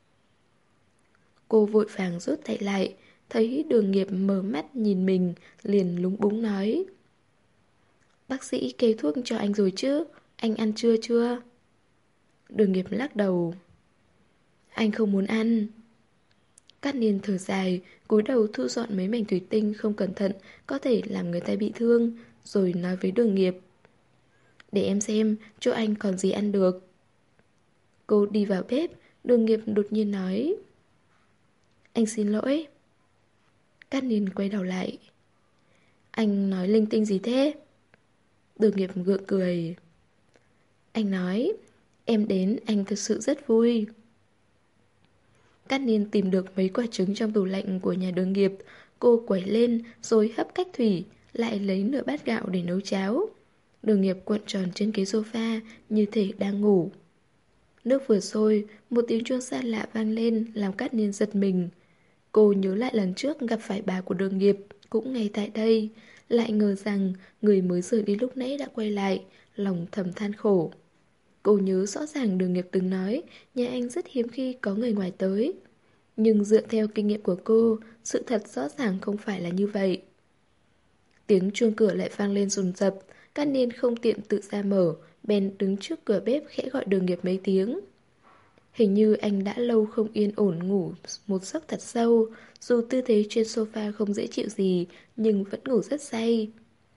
Cô vội vàng rút tay lại, thấy Đường Nghiệp mở mắt nhìn mình, liền lúng búng nói. Bác sĩ kê thuốc cho anh rồi chứ, anh ăn trưa chưa? Đường Nghiệp lắc đầu. Anh không muốn ăn. Cát Niên thở dài, cúi đầu thu dọn mấy mảnh thủy tinh không cẩn thận có thể làm người ta bị thương, rồi nói với Đường Nghiệp. Để em xem, chỗ anh còn gì ăn được. Cô đi vào bếp, Đường Nghiệp đột nhiên nói. Anh xin lỗi. Cát Niên quay đầu lại. Anh nói linh tinh gì thế? Đường Nghiệp gượng cười. Anh nói, em đến anh thực sự rất vui. Cát Niên tìm được mấy quả trứng trong tủ lạnh của nhà Đường Nghiệp. Cô quẩy lên rồi hấp cách thủy, lại lấy nửa bát gạo để nấu cháo. Đường Nghiệp cuộn tròn trên ghế sofa như thể đang ngủ. Nước vừa sôi, một tiếng chuông xa lạ vang lên làm Cát Niên giật mình. Cô nhớ lại lần trước gặp phải bà của Đường Nghiệp cũng ngay tại đây, lại ngờ rằng người mới rời đi lúc nãy đã quay lại, lòng thầm than khổ. Cô nhớ rõ ràng Đường Nghiệp từng nói nhà anh rất hiếm khi có người ngoài tới. Nhưng dựa theo kinh nghiệm của cô, sự thật rõ ràng không phải là như vậy. Tiếng chuông cửa lại vang lên dồn dập, Cát Niên không tiện tự ra mở, bèn đứng trước cửa bếp khẽ gọi Đường Nghiệp mấy tiếng. Hình như anh đã lâu không yên ổn ngủ một giấc thật sâu, dù tư thế trên sofa không dễ chịu gì, nhưng vẫn ngủ rất say.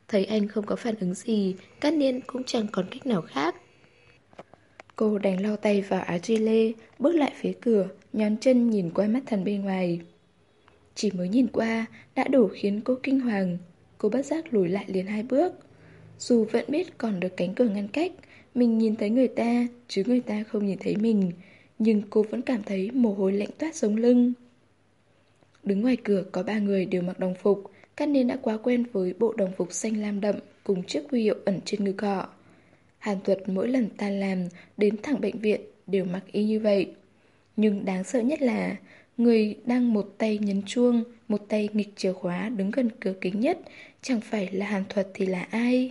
Thấy anh không có phản ứng gì, Cát Niên cũng chẳng còn cách nào khác. Cô đành lau tay vào áo gilet, bước lại phía cửa, nhón chân nhìn qua mắt thần bên ngoài. Chỉ mới nhìn qua, đã đủ khiến cô kinh hoàng. Cô bất giác lùi lại liền 2 bước. Dù vẫn biết còn được cánh cửa ngăn cách, mình nhìn thấy người ta, chứ người ta không nhìn thấy mình. Nhưng cô vẫn cảm thấy mồ hôi lạnh toát sống lưng. Đứng ngoài cửa có 3 người đều mặc đồng phục. Cát Niên đã quá quen với bộ đồng phục xanh lam đậm cùng chiếc huy hiệu ẩn trên ngực họ. Hàn Tuật mỗi lần tan làm đến thẳng bệnh viện đều mặc y như vậy. Nhưng đáng sợ nhất là người đang một tay nhấn chuông, một tay nghịch chìa khóa đứng gần cửa kính nhất, chẳng phải là Hàn Thuật thì là ai?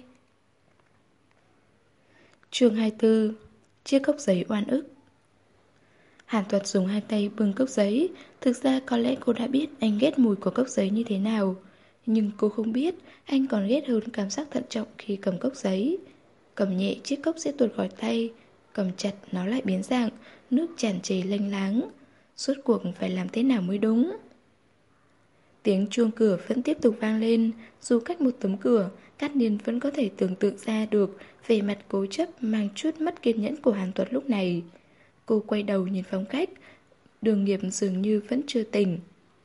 Chương 24. Chiếc cốc giấy oan ức. Hàn Thuật dùng 2 tay bưng cốc giấy. Thực ra có lẽ cô đã biết anh ghét mùi của cốc giấy như thế nào. Nhưng cô không biết anh còn ghét hơn cảm giác thận trọng khi cầm cốc giấy. Cầm nhẹ chiếc cốc sẽ tuột khỏi tay, cầm chặt nó lại biến dạng, nước tràn trề lênh láng. Rốt cuộc phải làm thế nào mới đúng? Tiếng chuông cửa vẫn tiếp tục vang lên. Dù cách một tấm cửa, Cát Niên vẫn có thể tưởng tượng ra được vẻ mặt cố chấp mang chút mất kiên nhẫn của Hàn Tuật lúc này. Cô quay đầu nhìn phòng khách. Đường Nghiệp dường như vẫn chưa tỉnh.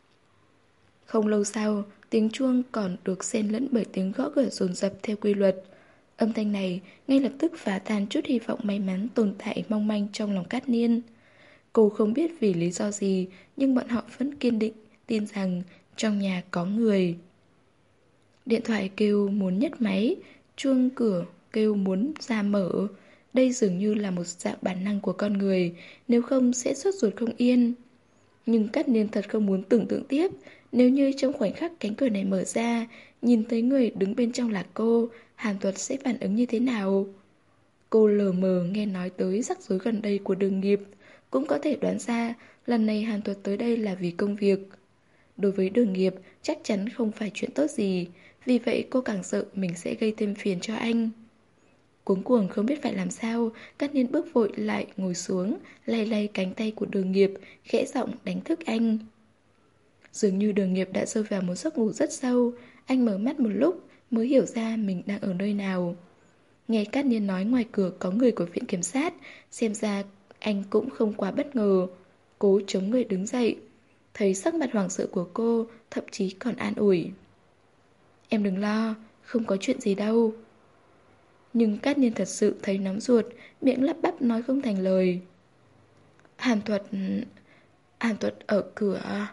Không lâu sau, tiếng chuông còn được xen lẫn bởi tiếng gõ cửa dồn dập theo quy luật. Âm thanh này ngay lập tức phá tan chút hy vọng may mắn tồn tại mong manh trong lòng Cát Niên. Cô không biết vì lý do gì, nhưng bọn họ vẫn kiên định tin rằng trong nhà có người. Điện thoại kêu muốn nhấc máy, chuông cửa kêu muốn ra mở. Đây dường như là một dạng bản năng của con người, nếu không sẽ sốt ruột không yên. Nhưng Cát Niên thật không muốn tưởng tượng tiếp, nếu như trong khoảnh khắc cánh cửa này mở ra, nhìn thấy người đứng bên trong là cô, Hàn Tuật sẽ phản ứng như thế nào? Cô lờ mờ nghe nói tới rắc rối gần đây của Đường Nghiệp, cũng có thể đoán ra lần này Hàn Tuật tới đây là vì công việc. Đối với Đường Nghiệp, chắc chắn không phải chuyện tốt gì, vì vậy cô càng sợ mình sẽ gây thêm phiền cho anh. Cuống cuồng không biết phải làm sao, Cát Niên bước vội lại ngồi xuống, lay lay cánh tay của Đường Nghiệp, khẽ giọng đánh thức anh. Dường như Đường Nghiệp đã rơi vào một giấc ngủ rất sâu, anh mở mắt một lúc mới hiểu ra mình đang ở nơi nào. Nghe Cát Niên nói ngoài cửa có người của viện kiểm sát, xem ra anh cũng không quá bất ngờ. Cố chống người đứng dậy. Thấy sắc mặt hoảng sợ của cô, thậm chí còn an ủi. Em đừng lo, không có chuyện gì đâu. Nhưng Cát Niên thật sự thấy nóng ruột, miệng lắp bắp nói không thành lời. Hàn Thuật... Hàn Thuật ở cửa...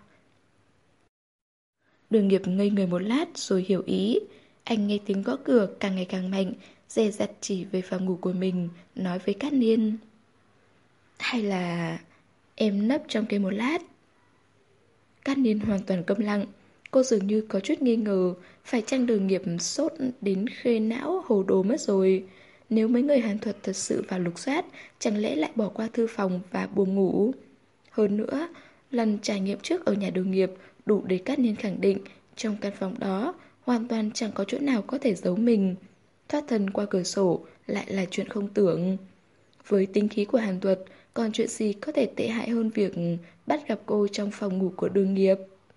Đường Nghiệp ngây người một lát rồi hiểu ý. Anh nghe tiếng gõ cửa càng ngày càng mạnh, dè dặt chỉ về phòng ngủ của mình, nói với Cát Niên. Hay là em nấp trong kia một lát? Cát Niên hoàn toàn câm lặng. Cô dường như có chút nghi ngờ, phải chăng Đường Nghiệp sốt đến khê não hồ đồ mất rồi. Nếu mấy người Hàn Thuật thật sự vào lục soát, chẳng lẽ lại bỏ qua thư phòng và buồng ngủ? Hơn nữa, lần trải nghiệm trước ở nhà Đường Nghiệp đủ để Cát Niên khẳng định trong căn phòng đó hoàn toàn chẳng có chỗ nào có thể giấu mình. Thoát thân qua cửa sổ lại là chuyện không tưởng. Với tính khí của Hàn Tuật, còn chuyện gì có thể tệ hại hơn việc bắt gặp cô trong phòng ngủ của Đường Nghiệp.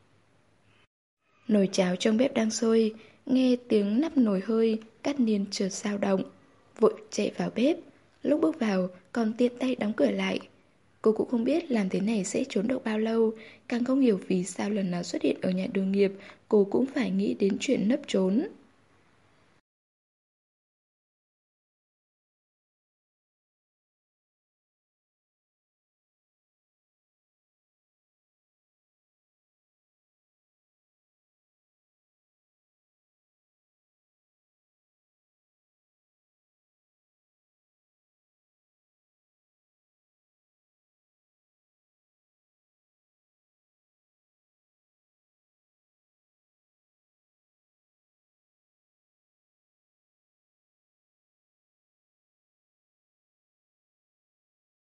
Nồi cháo trong bếp đang sôi, nghe tiếng nắp nồi hơi, Cát Niên chợt dao động, vội chạy vào bếp. Lúc bước vào, còn tiện tay đóng cửa lại. Cô cũng không biết làm thế này sẽ trốn được bao lâu, càng không hiểu vì sao lần nào xuất hiện ở nhà Đường Nghiệp, cô cũng phải nghĩ đến chuyện nấp trốn.